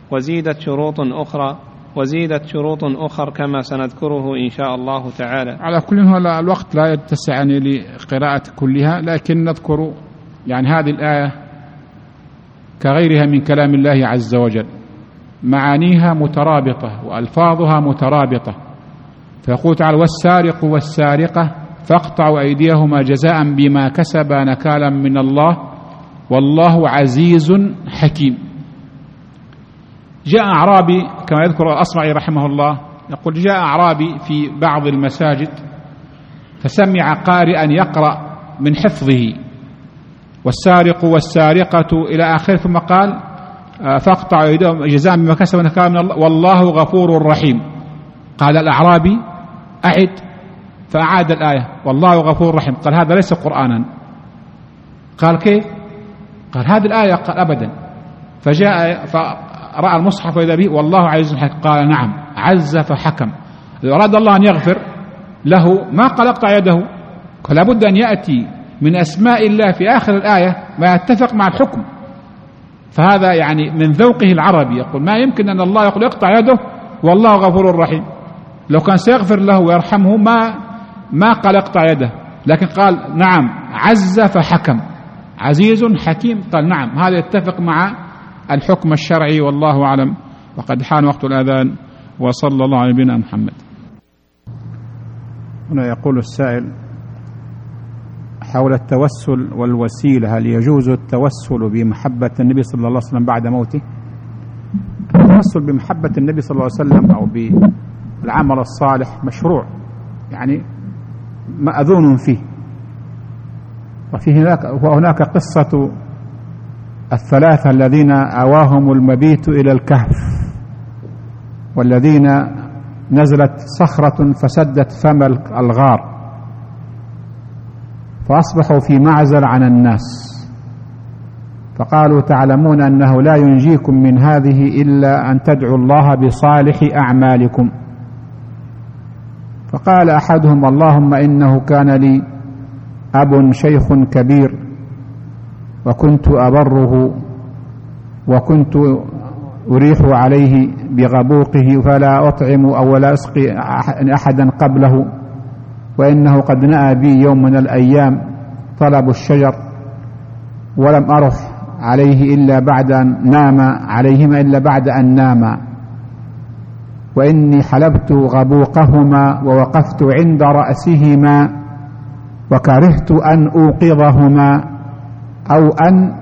وزيدت شروط أخرى كما سنذكره إن شاء الله تعالى. على كل هذا الوقت لا يتسعني لقراءة كلها، لكن نذكر يعني هذه الآية كغيرها من كلام الله عز وجل معانيها مترابطة وألفاظها مترابطة. فيقول تعالى والسارق والسارقة فاقطعوا أيديهما جزاء بما كسبا نكالا من الله والله عزيز حكيم. جاء أعرابي كما يذكر الأصمعي رحمه الله يقول جاء أعرابي في بعض المساجد فسمع قارئا يقرأ من حفظه والسارق والسارقة إلى آخره، ثم قال فاقطعوا أيديهم جزاء بما كسبوا نكالا من الله والله غفور رحيم. قال الأعرابي أعد، فأعاد الآية والله غفور رحيم. قال هذا ليس قرآنا، قال كيف؟ قال هذه الآية. قال أبدا. فجاء فرأى المصحف وإذا به والله عزيز حكيم. قال نعم، عز فحكم. إذا أراد الله أن يغفر له ما قال اقطع يده، فلا بد أن يأتي من أسماء الله في آخر الآية ما يتفق مع الحكم. فهذا يعني من ذوقه العربي، يقول ما يمكن أن الله يقول اقطع يده والله غفور رحيم. لو كان سيغفر له ويرحمه ما قال اقطع يده، لكن قال نعم عز فحكم، عزيز حكيم. قال نعم، هذا يتفق مع الحكم الشرعي. والله أعلم. وقد حان وقت الأذان، وصلى الله على نبينا محمد. هنا يقول السائل حول التوسل والوسيلة، هل يجوز التوسل بمحبة النبي صلى الله عليه وسلم بعد موته؟ التوسل بمحبة النبي صلى الله عليه وسلم أو بالعمل الصالح مشروع، يعني مأذون فيه. وهناك قصة الثلاثة الذين آواهم المبيت إلى الكهف، والذين نزلت صخرة فسدت فم الغار فأصبحوا في معزل عن الناس، فقالوا تعلمون أنه لا ينجيكم من هذه إلا أن تدعوا الله بصالح أعمالكم. فقال أحدهم اللهم إنه كان لي أب شيخ كبير وكنت أبره وكنت أريح عليه بغبوقه فلا أطعم أو لا أسقي أحدا قبله، وإنه قد نأى بي يوم من الأيام طلب الشجر ولم أرح عليه إلا بعد أن نام عليهما إلا بعد أن ناما، وإني حلبت غبوقهما ووقفت عند رأسهما وكرهت أن أوقظهما أو أن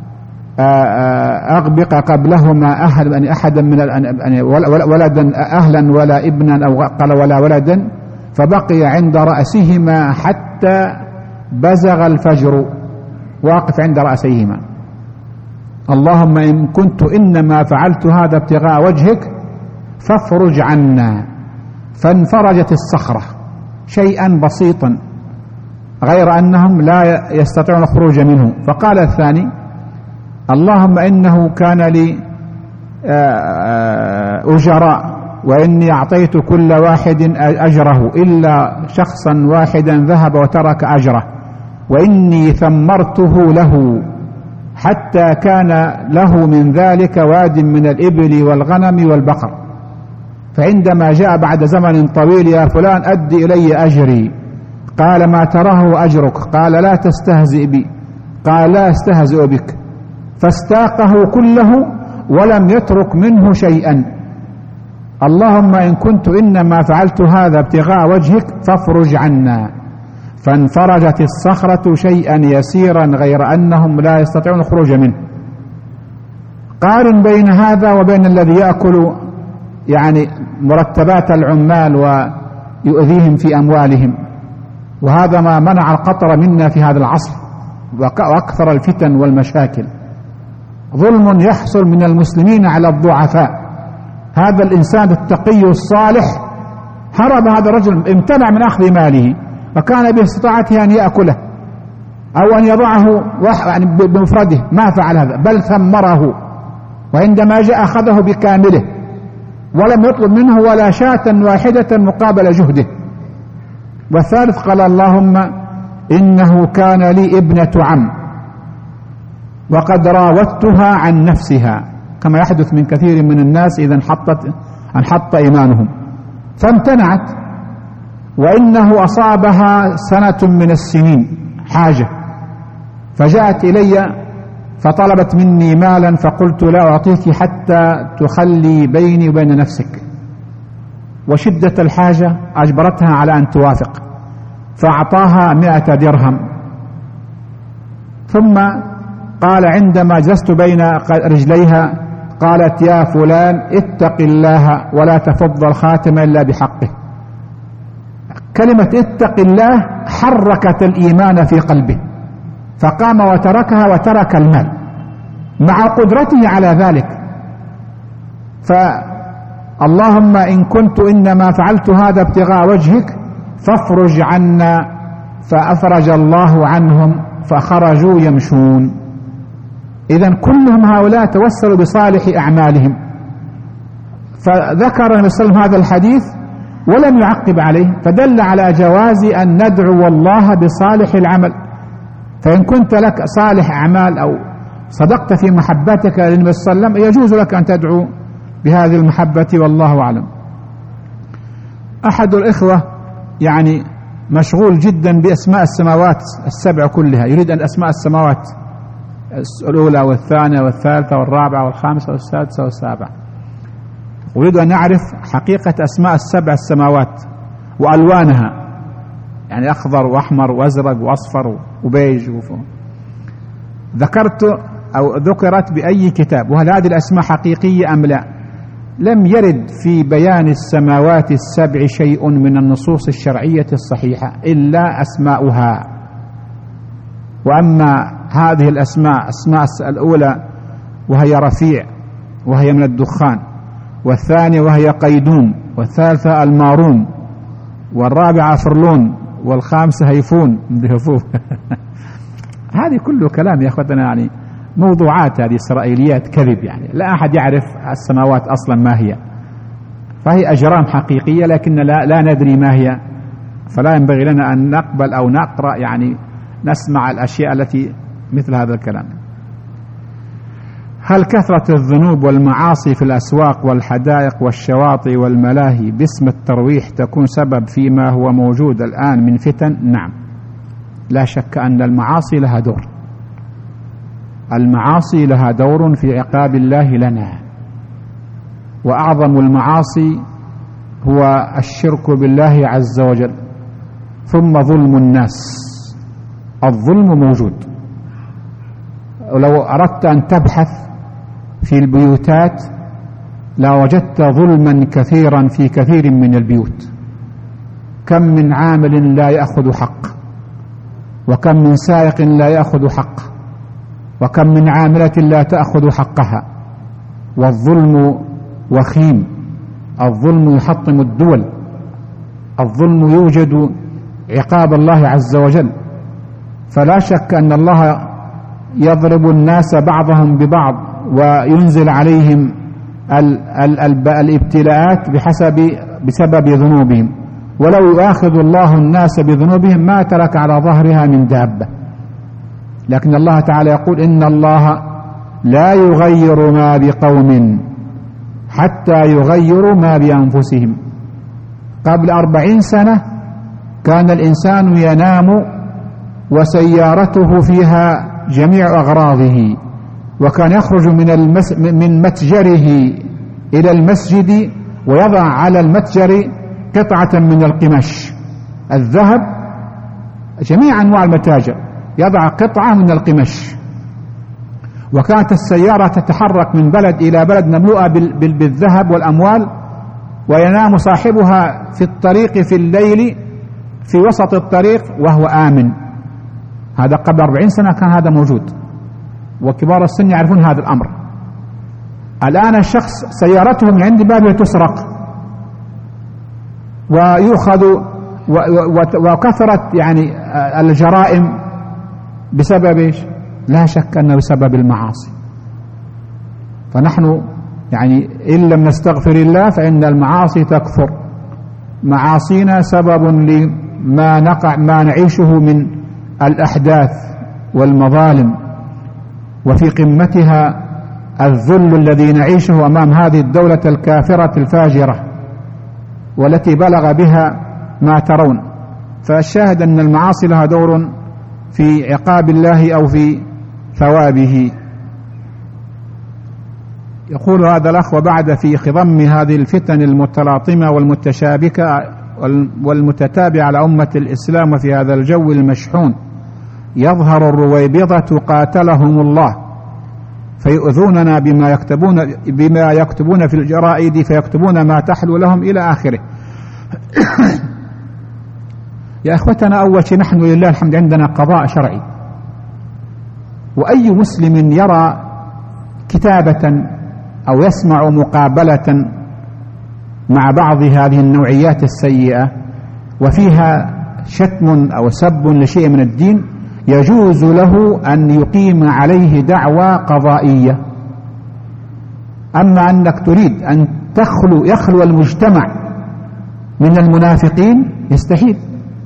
أغبق قبلهما أحدا من ولدا أهلا ولا ابنا أو قال ولا ولدا، فبقي عند رأسهما حتى بزغ الفجر واقف عند رأسيهما. اللهم إن كنت إنما فعلت هذا ابتغاء وجهك فافرج عنا. فانفرجت الصخرة شيئا بسيطا غير أنهم لا يستطيعون الخروج منه. فقال الثاني اللهم إنه كان لي أجراء وإني أعطيت كل واحد أجره إلا شخصا واحدا ذهب وترك أجره، وإني ثمرته له حتى كان له من ذلك واد من الإبل والغنم والبقر، فعندما جاء بعد زمن طويل يا فلان أد إلي أجري، قال ما تراه أجرك؟ قال لا تستهزئ بي. قال لا استهزئ بك، فاستاقه كله ولم يترك منه شيئا. اللهم إن كنت إنما فعلت هذا ابتغاء وجهك فافرج عنا. فانفرجت الصخرة شيئا يسيرا غير أنهم لا يستطيعون الخروج منه. قارن بين هذا وبين الذي يأكل يعني مرتبات العمال ويؤذيهم في أموالهم، وهذا ما منع القطر منا في هذا العصر وأكثر الفتن والمشاكل. ظلم يحصل من المسلمين على الضعفاء. هذا الإنسان التقي الصالح هرب، هذا الرجل امتنع من أخذ ماله وكان باستطاعته أن يأكله أو أن يضعه يعني بمفرده، ما فعل هذا بل ثمره، وعندما جاء أخذه بكامله ولم يطلب منه ولا شاة واحدة مقابل جهده. والثالث قال اللهم إنه كان لي ابنة عم وقد راودتها عن نفسها، كما يحدث من كثير من الناس إذا انحط إيمانهم فامتنعت، وإنه أصابها سنة من السنين حاجة فجاءت إلي فطلبت مني مالا فقلت لا أعطيك حتى تخلي بيني وبين نفسك، وشدة الحاجة أجبرتها على أن توافق فأعطاها 100 درهم. ثم قال عندما جلست بين رجليها قالت يا فلان اتق الله ولا تفض الخاتم إلا بحقه. كلمة اتق الله حركت الإيمان في قلبه فقام وتركها وترك المال مع قدرته على ذلك. فاللهم إن كنت إنما فعلت هذا ابتغاء وجهك فافرج عنا، فأفرج الله عنهم فخرجوا يمشون. إذن كلهم هؤلاء توسلوا بصالح أعمالهم. فذكر النبي صلى الله عليه وسلم هذا الحديث ولم يعقب عليه، فدل على جواز أن ندعو الله بصالح العمل. فإن كنت لك صالح أعمال أو صدقت في محبتك للنبي صلى الله عليه وسلم يجوز لك أن تدعو بهذه المحبة، والله أعلم. أحد الإخوة يعني مشغول جدا بأسماء السماوات السبع كلها، يريد أن أسماء السماوات الأولى والثانية والثالثة والرابعة والخامسة والسادسة والسابعة. أريد أن نعرف حقيقة أسماء السبع السماوات وألوانها، يعني أخضر وأحمر وأزرق وأصفر وبيج ذكرت أو ذكرت بأي كتاب؟ وهل هذه الأسماء حقيقية أم لا؟ لم يرد في بيان السماوات السبع شيء من النصوص الشرعية الصحيحة إلا أسماؤها. وأما هذه الأسماء، أسماء الأولى وهي رفيع وهي من الدخان، والثانية وهي قيدوم، والثالثة المارون، والرابعة فرلون، والخامسة هيفون. هذه كله كلام يا أخوتنا، يعني موضوعات، هذه إسرائيليات كذب، يعني لا أحد يعرف السماوات أصلا ما هي، فهي أجرام حقيقية لكن لا ندري ما هي. فلا ينبغي لنا أن نقبل أو نقرأ يعني نسمع الأشياء التي مثل هذا الكلام. هل كثرة الذنوب والمعاصي في الأسواق والحدائق والشواطئ والملاهي باسم الترويح تكون سبب فيما هو موجود الآن من فتن؟ نعم، لا شك أن المعاصي لها دور، المعاصي لها دور في عقاب الله لنا. وأعظم المعاصي هو الشرك بالله عز وجل، ثم ظلم الناس. الظلم موجود، ولو أردت أن تبحث في البيوتات لوجدت ظلما كثيرا في كثير من البيوت. كم من عامل لا يأخذ حق، وكم من سائق لا يأخذ حق، وكم من عاملة لا تأخذ حقها. والظلم وخيم، الظلم يحطم الدول، الظلم يوجد عقاب الله عز وجل. فلا شك أن الله يضرب الناس بعضهم ببعض وينزل عليهم الابتلاءات بسبب ذنوبهم. ولو يؤاخذ الله الناس بذنوبهم ما ترك على ظهرها من دابة، لكن الله تعالى يقول إن الله لا يغير ما بقوم حتى يغيروا ما بأنفسهم. قبل 40 سنة كان الإنسان ينام وسيارته فيها جميع أغراضه، وكان يخرج من متجره إلى المسجد ويضع على المتجر قطعة من القماش، الذهب، جميع أنواع المتاجر يضع قطعة من القماش. وكانت السيارة تتحرك من بلد إلى بلد مملوءة بالذهب والأموال، وينام صاحبها في الطريق في الليل في وسط الطريق وهو آمن. هذا قبل 40 سنة كان هذا موجود، وكبار السن يعرفون هذا الأمر. الآن الشخص سيارته من عند بابه تسرق ويؤخذ، وكثرت يعني الجرائم بسبب ايش؟ لا شك أنه بسبب المعاصي. فنحن يعني إن لم نستغفر الله فإن المعاصي تكثر. معاصينا سبب ما نعيشه من الأحداث والمظالم، وفي قمتها الذل الذي نعيشه أمام هذه الدولة الكافرة الفاجرة والتي بلغ بها ما ترون. فالشاهد أن المعاصي لها دور في عقاب الله أو في ثوابه. يقول هذا الأخ: وبعد في خضم هذه الفتن المتلاطمة والمتشابكة والمتتابعة على أمة الإسلام وفي هذا الجو المشحون يظهر الرويبضة قاتلهم الله فيؤذوننا بما يكتبون في الجرائد، فيكتبون ما تحلو لهم إلى آخره. يا أخوتنا، أول شيء نحن لله الحمد عندنا قضاء شرعي، وأي مسلم يرى كتابة أو يسمع مقابلة مع بعض هذه النوعيات السيئة وفيها شتم أو سب لشيء من الدين يجوز له أن يقيم عليه دعوى قضائية. أما أنك تريد أن يخلو المجتمع من المنافقين يستحيل،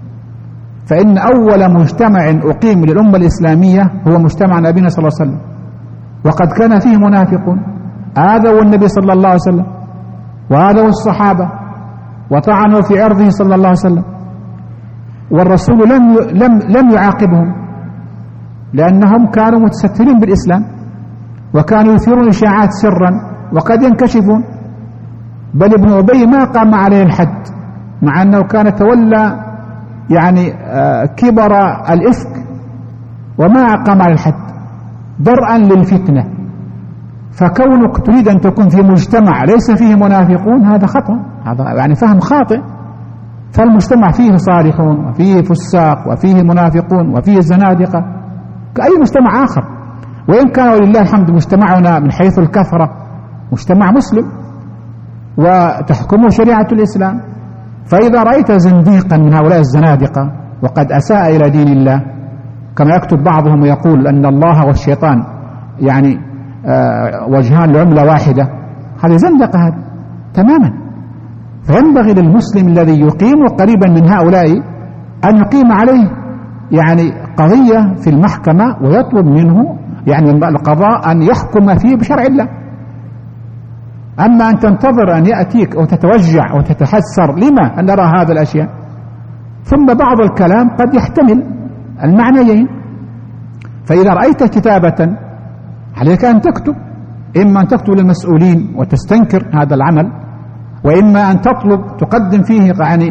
فإن أول مجتمع أقيم للأمة الإسلامية هو مجتمع نبينا صلى الله عليه وسلم، وقد كان فيه منافقون، هذا هو النبي صلى الله عليه وسلم وهذا هو الصحابة، وطعنوا في عرضه صلى الله عليه وسلم، والرسول لم يعاقبهم لأنهم كانوا متسترين بالإسلام وكانوا يثيرون إشاعات سرا وقد ينكشفون. بل ابن أبي ما قام عليه الحد مع أنه كان تولى يعني كبر الإفك وما قام على الحد درءا للفتنة. فكونك تريد أن تكون في مجتمع ليس فيه منافقون هذا خطأ، هذا يعني فهم خاطئ. فالمجتمع فيه صالحون وفيه فساق وفيه منافقون وفيه زنادقة كأي مجتمع آخر، وإن كان ولله الحمد مجتمعنا من حيث الكثرة مجتمع مسلم وتحكمه شريعة الإسلام. فإذا رأيت زنديقا من هؤلاء الزنادقة وقد أساء إلى دين الله، كما يكتب بعضهم ويقول أن الله والشيطان يعني وجهان لعملة واحدة، هذه زندقة هذه تماما. فينبغي للمسلم الذي يقيم قريبا من هؤلاء أن يقيم عليه يعني قضية في المحكمة ويطلب منه يعني القضاء أن يحكم فيه بشرع الله. أما أن تنتظر أن يأتيك أو تتوجع أو تتحسر لما أن نرى هذا الأشياء، ثم بعض الكلام قد يحتمل المعنيين. فإذا رأيت كتابة عليك أن تكتب، إما أن تكتب للمسؤولين وتستنكر هذا العمل، وإما أن تقدم فيه يعني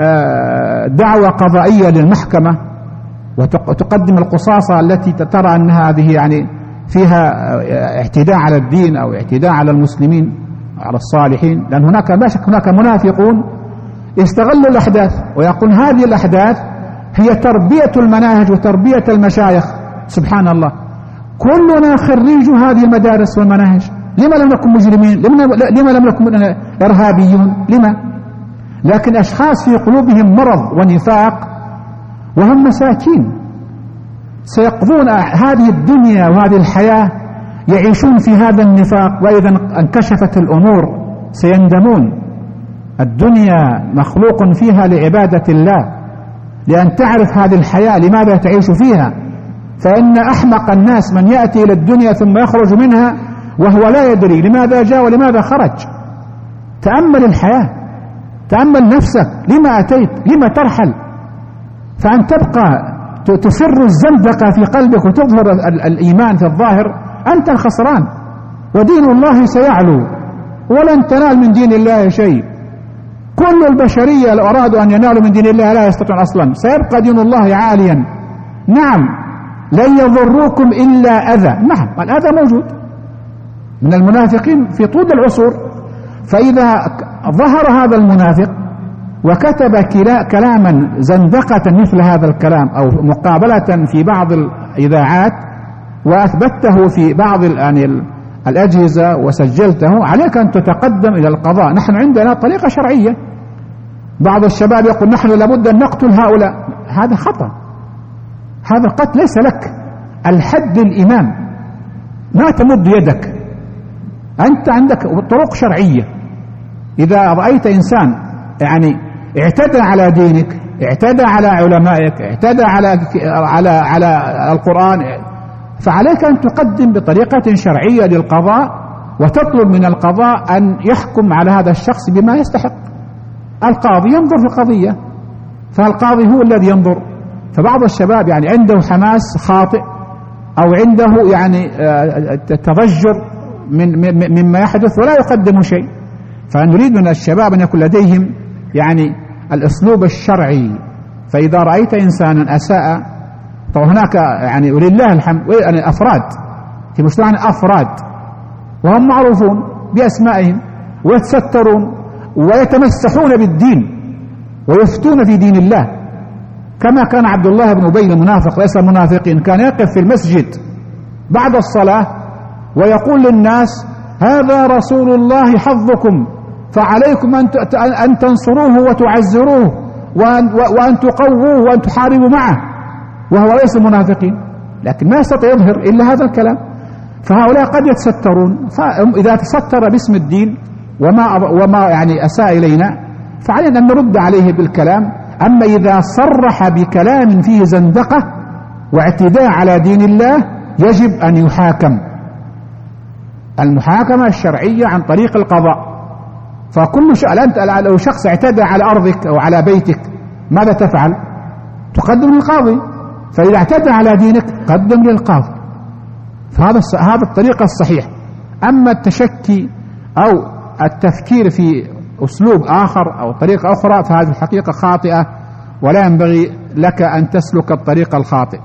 دعوة قضائية للمحكمة وتقدم القصاصة التي ترى أن هذه يعني فيها اعتداء على الدين أو اعتداء على المسلمين على الصالحين. لأن هناك لا شك هناك منافقون يستغلوا الأحداث ويقول هذه الأحداث هي تربية المناهج وتربية المشايخ. سبحان الله، كلنا خريج هذه المدارس والمناهج، لما لم نكن مجرمين؟ لما لم نكن إرهابيون؟ لما؟ لكن أشخاص في قلوبهم مرض ونفاق وهم مساكين سيقضون هذه الدنيا وهذه الحياة يعيشون في هذا النفاق، وإذا انكشفت الأمور سيندمون. الدنيا مخلوق فيها لعبادة الله، لأن تعرف هذه الحياة لماذا تعيش فيها. فإن أحمق الناس من يأتي إلى الدنيا ثم يخرج منها وهو لا يدري لماذا جاء ولماذا خرج. تأمل الحياة، تأمل نفسك، لما أتيت؟ لما ترحل؟ فأن تبقى تسر الزندقة في قلبك وتظهر الإيمان في الظاهر أنت الخسران، ودين الله سيعلو ولن تنال من دين الله شيء. كل البشرية لو أرادوا أن ينالوا من دين الله لا يستطيعون أصلا، سيبقى دين الله عاليا. نعم، لن يضروكم إلا أذى، نعم الأذى موجود من المنافقين في طول العصور. فإذا ظهر هذا المنافق وكتب كلاما زندقة مثل هذا الكلام أو مقابلة في بعض الإذاعات وأثبته في بعض الأجهزة وسجلته، عليك أن تتقدم إلى القضاء. نحن عندنا طريقة شرعية. بعض الشباب يقول نحن لابد أن نقتل هؤلاء، هذا خطأ، هذا القتل ليس لك، الحد الإمام، ما تمد يدك، أنت عندك طرق شرعية. إذا رأيت إنسان يعني اعتدى على دينك، اعتدى على علمائك، اعتدى على القرآن، فعليك أن تقدم بطريقة شرعية للقضاء وتطلب من القضاء أن يحكم على هذا الشخص بما يستحق. القاضي ينظر في القضية، فالقاضي هو الذي ينظر. فبعض الشباب يعني عنده حماس خاطئ أو عنده يعني تضجر مما يحدث ولا يقدم شيء. فنريد من الشباب أن يكون لديهم يعني الأسلوب الشرعي. فإذا رأيت إنسانا أساء، طبعا هناك يعني ولله الحمد يعني أفراد في مجتمعنا، أفراد وهم معروفون بأسمائهم ويتسترون ويتمسحون بالدين ويفتون في دين الله، كما كان عبد الله بن أبي المنافق ليس المنافقين، كان يقف في المسجد بعد الصلاة ويقول للناس هذا رسول الله حظكم، فعليكم أن تنصروه وتعزروه وأن تقووه وأن تحاربوا معه. وهو رئيس المنافقين، لكن ما يستطيع يظهر إلا هذا الكلام. فهؤلاء قد يتسترون، فإذا تستر باسم الدين وما يعني أساء إلينا فعلينا أن نرد عليه بالكلام. أما إذا صرح بكلام فيه زندقة واعتداء على دين الله يجب أن يحاكم المحاكمة الشرعية عن طريق القضاء. فكل أنت لو شخص اعتدى على أرضك أو على بيتك ماذا تفعل؟ تقدم للقاضي. فإذا اعتدى على دينك قدم للقاضي. فهذا الطريقة الصحيح. أما التشكي أو التفكير في أسلوب آخر أو طريقة أخرى فهذه الحقيقة خاطئة، ولا ينبغي لك أن تسلك الطريق الخاطئ.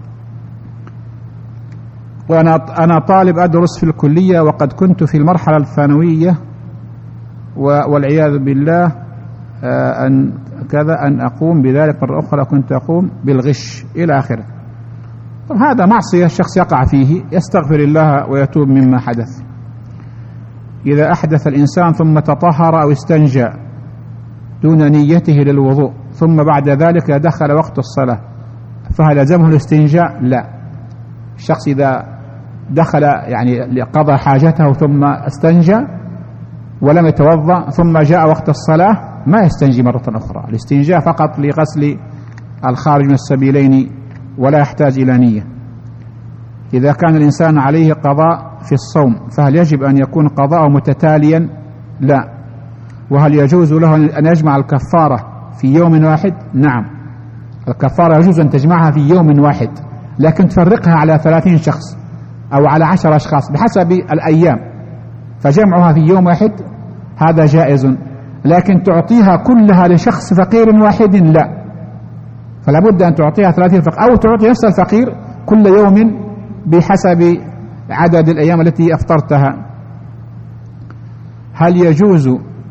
وأنا طالب أدرس في الكلية وقد كنت في المرحلة الثانوية والعياذ بالله أن أقوم بذلك مرة أخرى، كنت أقوم بالغش إلى آخره. هذا معصية الشخص يقع فيه، يستغفر الله ويتوب مما حدث. إذا أحدث الإنسان ثم تطهر أو استنجى دون نيته للوضوء ثم بعد ذلك دخل وقت الصلاة فهل يلزمه الاستنجاء؟ لا. الشخص إذا دخل يعني قضى حاجته ثم استنجى ولم يتوضأ ثم جاء وقت الصلاة ما يستنجي مرة أخرى. الاستنجاء فقط لغسل الخارج من السبيلين ولا يحتاج إلى نية. إذا كان الإنسان عليه قضاء في الصوم فهل يجب أن يكون قضاءه متتاليا؟ لا. وهل يجوز له أن يجمع الكفارة في يوم واحد؟ نعم، الكفارة يجوز أن تجمعها في يوم واحد، لكن تفرقها على 30 شخص أو على 10 أشخاص بحسب الأيام، فجمعها في يوم واحد هذا جائز. لكن تعطيها كلها لشخص فقير واحد لا، فلا بد أن تعطيها 30 فقير أو تعطي نفس الفقير كل يوم بحسب عدد الأيام التي أفطرتها. هل يجوز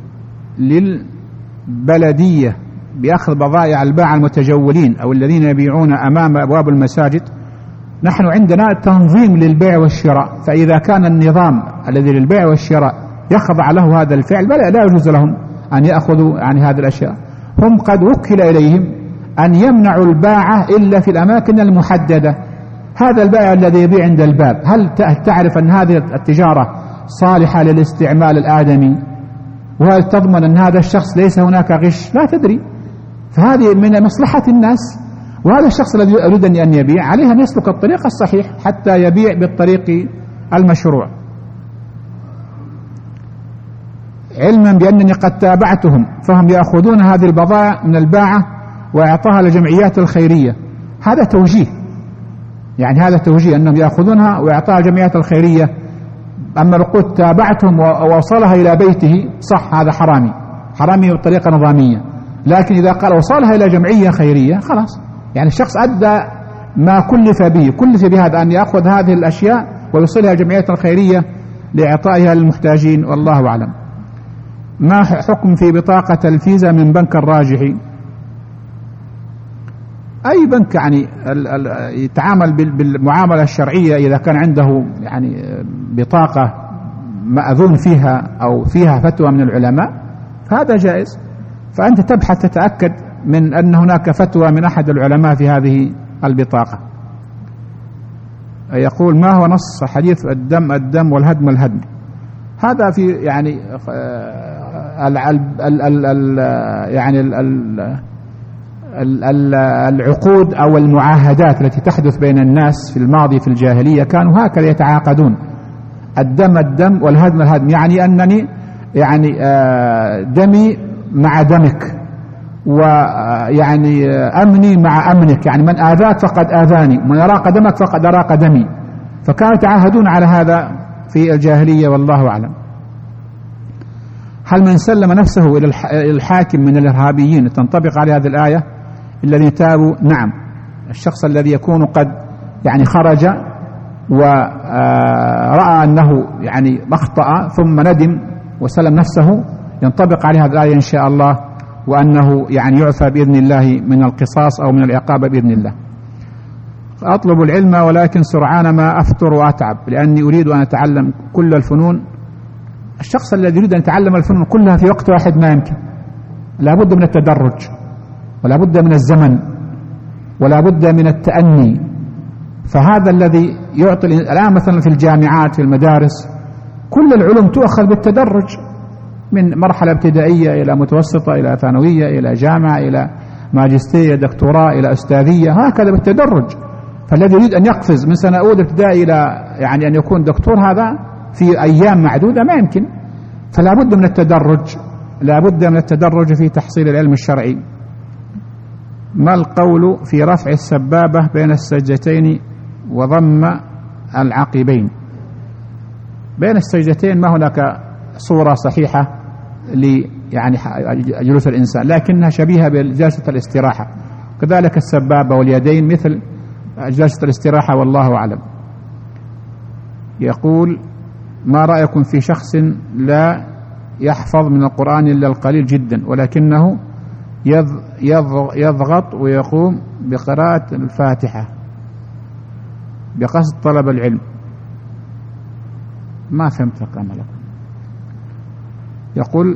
للبلدية بأخذ بضائع الباعة المتجولين أو الذين يبيعون أمام أبواب المساجد؟ نحن عندنا تنظيم للبيع والشراء، فإذا كان النظام الذي للبيع والشراء يخضع له هذا الفعل لا يجوز لهم أن يأخذوا عن هذه الأشياء. هم قد وكل إليهم أن يمنعوا الباعة إلا في الأماكن المحددة. هذا البائع الذي يبيع عند الباب هل تعرف أن هذه التجارة صالحة للاستعمال الآدمي؟ وهل تضمن أن هذا الشخص ليس هناك غش؟ لا تدري. فهذه من مصلحة الناس، وهذا الشخص الذي يريد أن يبيع عليه أن يسلك الطريق الصحيح حتى يبيع بالطريق المشروع، علما بأنني قد تابعتهم فهم يأخذون هذه البضائع من الباعة وإعطاها للجمعيات الخيرية. هذا توجيه، يعني هذا توجيه أنهم يأخذونها وإعطاها الجمعيات الخيرية. أما بقول تابعتهم ووصلها إلى بيته صح، هذا حرامي بطريقة نظامية. لكن إذا قال وصلها إلى جمعية خيرية خلاص، يعني الشخص أدى ما كلف بهذا أن يأخذ هذه الأشياء ويوصلها الجمعيات الخيرية لإعطائها للمحتاجين، والله أعلم. ما حكم في بطاقة الفيزا من بنك الراجحي؟ أي بنك يعني يتعامل بالمعاملة الشرعية، إذا كان عنده يعني بطاقة مأذون فيها أو فيها فتوى من العلماء فهذا جائز. فأنت تبحث تتأكد من أن هناك فتوى من أحد العلماء في هذه البطاقة. يقول ما هو نص حديث الدم والهدم الهدم؟ هذا في يعني العقود أو المعاهدات التي تحدث بين الناس في الماضي في الجاهلية كانوا هكذا يتعاقدون، الدم والهدم الهدم، يعني أنني يعني دمي مع دمك، ويعني أمني مع أمنك، يعني من آذاك فقد آذاني، من أراق دمك فقد أراق دمي. فكانوا يتعاهدون على هذا في الجاهلية، والله أعلم. هل من سلم نفسه إلى الحاكم من الإرهابيين تنطبق على هذه الآية الذين تابوا؟ نعم، الشخص الذي يكون قد يعني خرج ورأى أنه يعني أخطأ ثم ندم وسلم نفسه ينطبق عليه هذه الآية إن شاء الله، وأنه يعني يعفى بإذن الله من القصاص أو من العقاب بإذن الله. أطلب العلم ولكن سرعان ما أفتر وأتعب لأني أريد أن أتعلم كل الفنون. الشخص الذي يريد أن يتعلم الفنون كلها في وقت واحد ما يمكن، لا بد من التدرج ولا بد من الزمن ولا بد من التأني. فهذا الذي يعطي الآن مثلا في الجامعات في المدارس كل العلوم تؤخذ بالتدرج، من مرحلة ابتدائية إلى متوسطة إلى ثانوية إلى جامعة إلى ماجستير دكتوراه إلى أستاذية، هكذا بالتدرج. فالذي يريد أن يقفز من سنة أولى ابتدائي إلى يعني أن يكون دكتور هذا في أيام معدودة ما يمكن. فلا بد من التدرج، لا بد من التدرج في تحصيل العلم الشرعي. ما القول في رفع السبابة بين السجدتين وضم العقبين؟ بين السجدتين ما هناك صورة صحيحة يعني جلوس الإنسان، لكنها شبيهة بجلسة الاستراحة، كذلك السبابة واليدين مثل جلسة الاستراحة والله أعلم. يقول: ما رأيكم في شخص لا يحفظ من القرآن إلا القليل جدا ولكنه يضغط ويقوم بقراءة الفاتحة بقصد طلب العلم؟ ما فهمت كلامك. يقول: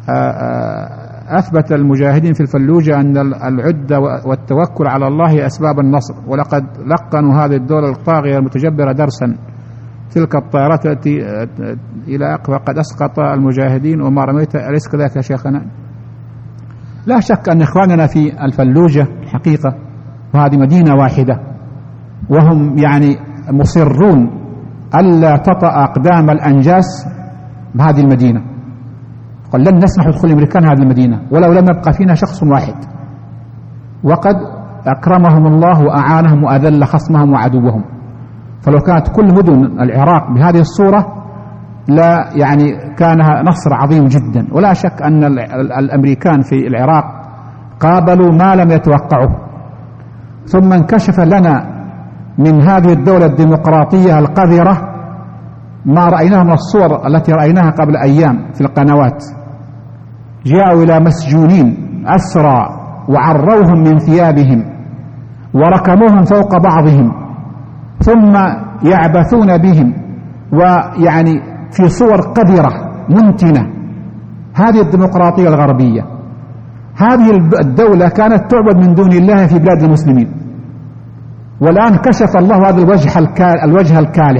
أثبت المجاهدين في الفلوجة أن العدة والتوكل على الله هي أسباب النصر، ولقد لقنوا هذه الدولة الطاغية المتجبرة درسا. تلك الطائرات التي إلى وقد أسقط المجاهدين وما رميت، أليس كذلك يا شيخنا؟ لا شك أن إخواننا في الفلوجة حقيقة، وهذه مدينة واحدة، وهم يعني مصرون ألا تطأ أقدام الأنجاس بهذه المدينة. قال: لن نسمح بدخول الأمريكان هذه المدينة ولو لم يبقى فينا شخص واحد، وقد أكرمهم الله وأعانهم وأذل خصمهم وعدوهم. فلو كانت كل مدن العراق بهذه الصورة لا يعني كان نصر عظيم جدا. ولا شك أن الأمريكان في العراق قابلوا ما لم يتوقعوه، ثم انكشف لنا من هذه الدولة الديمقراطية القذرة ما رأيناه من الصور التي رأيناها قبل أيام في القنوات. جاءوا إلى مسجونين أسرى وعروهم من ثيابهم وركموهم فوق بعضهم، ثم يعبثون بهم ويعني في صور قذرة منتنة. هذه الديمقراطية الغربية. هذه الدولة كانت تعبد من دون الله في بلاد المسلمين، والآن كشف الله هذا الوجه الكالح،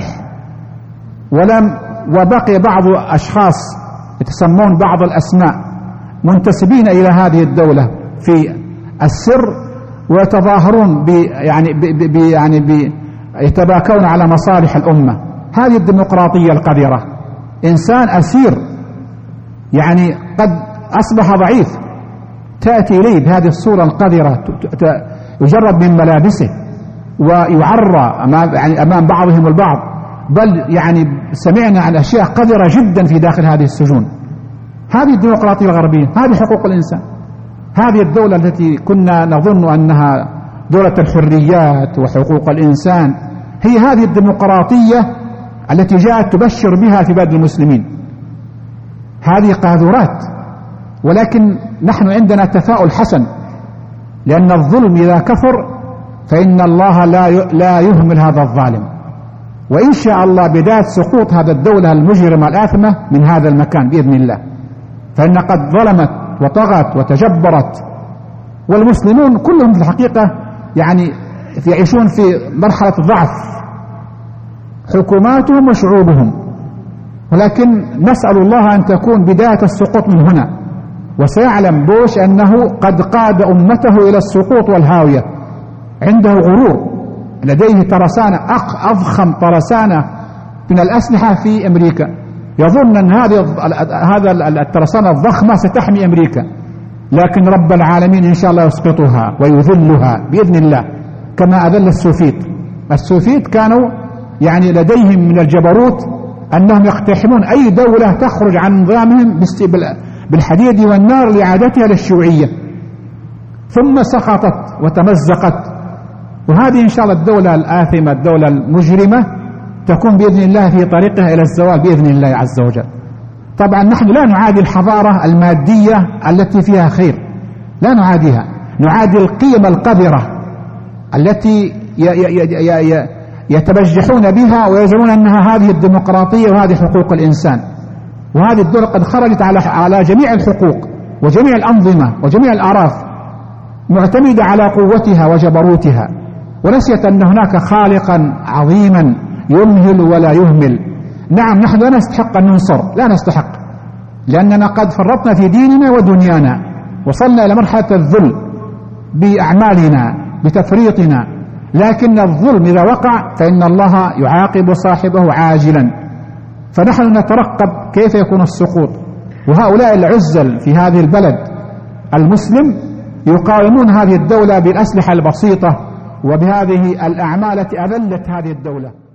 وبقي بعض أشخاص يتسمون بعض الأسماء منتسبين إلى هذه الدولة في السر، ويتظاهرون يتباكون على مصالح الأمة. هذه الديمقراطية القذرة. إنسان أسير يعني قد أصبح ضعيف، تأتي إليه بهذه الصورة القذرة، يجرد من ملابسه ويعرى أمام بعضهم البعض، بل يعني سمعنا عن أشياء قذرة جدا في داخل هذه السجون. هذه الديمقراطية الغربية، هذه حقوق الإنسان. هذه الدولة التي كنا نظن أنها دولة الحريات وحقوق الإنسان هي هذه الديمقراطية التي جاءت تبشر بها في بلاد المسلمين. هذه قاذورات، ولكن نحن عندنا تفاؤل حسن، لأن الظلم إذا كثر فإن الله لا يهمل هذا الظالم، وإن شاء الله بداية سقوط هذا الدولة المجرمة الآثمة من هذا المكان بإذن الله، فإن قد ظلمت وطغت وتجبرت، والمسلمون كلهم في الحقيقة يعني يعيشون في مرحلة ضعف، حكوماتهم وشعوبهم. ولكن نسأل الله أن تكون بداية السقوط من هنا، وسيعلم بوش أنه قد قاد أمته إلى السقوط والهاوية. عنده غرور، لديه ترسانة، أضخم ترسانة من الأسلحة في أمريكا، يظن أن هذا الترسانة الضخمة ستحمي أمريكا، لكن رب العالمين إن شاء الله يسقطها ويذلها بإذن الله، كما أذل السوفيت كانوا يعني لديهم من الجبروت أنهم يقتحمون أي دولة تخرج عن نظامهم بالحديد والنار لإعادتها للشيوعية، ثم سقطت وتمزقت. وهذه إن شاء الله الدولة الآثمة، الدولة المجرمة، تكون بإذن الله في طريقها إلى الزوال بإذن الله عز وجل. طبعا نحن لا نعادي الحضارة المادية التي فيها خير، لا نعاديها، نعادي القيم القذرة التي يتبجحون بها ويزعمون أنها هذه الديمقراطية وهذه حقوق الإنسان. وهذه الدولة قد خرجت على جميع الحقوق وجميع الأنظمة وجميع الأعراف. معتمدة على قوتها وجبروتها، ونسيت أن هناك خالقا عظيما يمهل ولا يهمل. نعم، نحن لا نستحق أن ننصر، لا نستحق، لأننا قد فرطنا في ديننا ودنيانا، وصلنا إلى مرحلة الذل بأعمالنا بتفريطنا، لكن الظلم إذا وقع فإن الله يعاقب صاحبه عاجلا. فنحن نترقب كيف يكون السقوط، وهؤلاء العزل في هذه البلد المسلم يقاومون هذه الدولة بالأسلحة البسيطة وبهذه الأعمال التي أذلت هذه الدولة.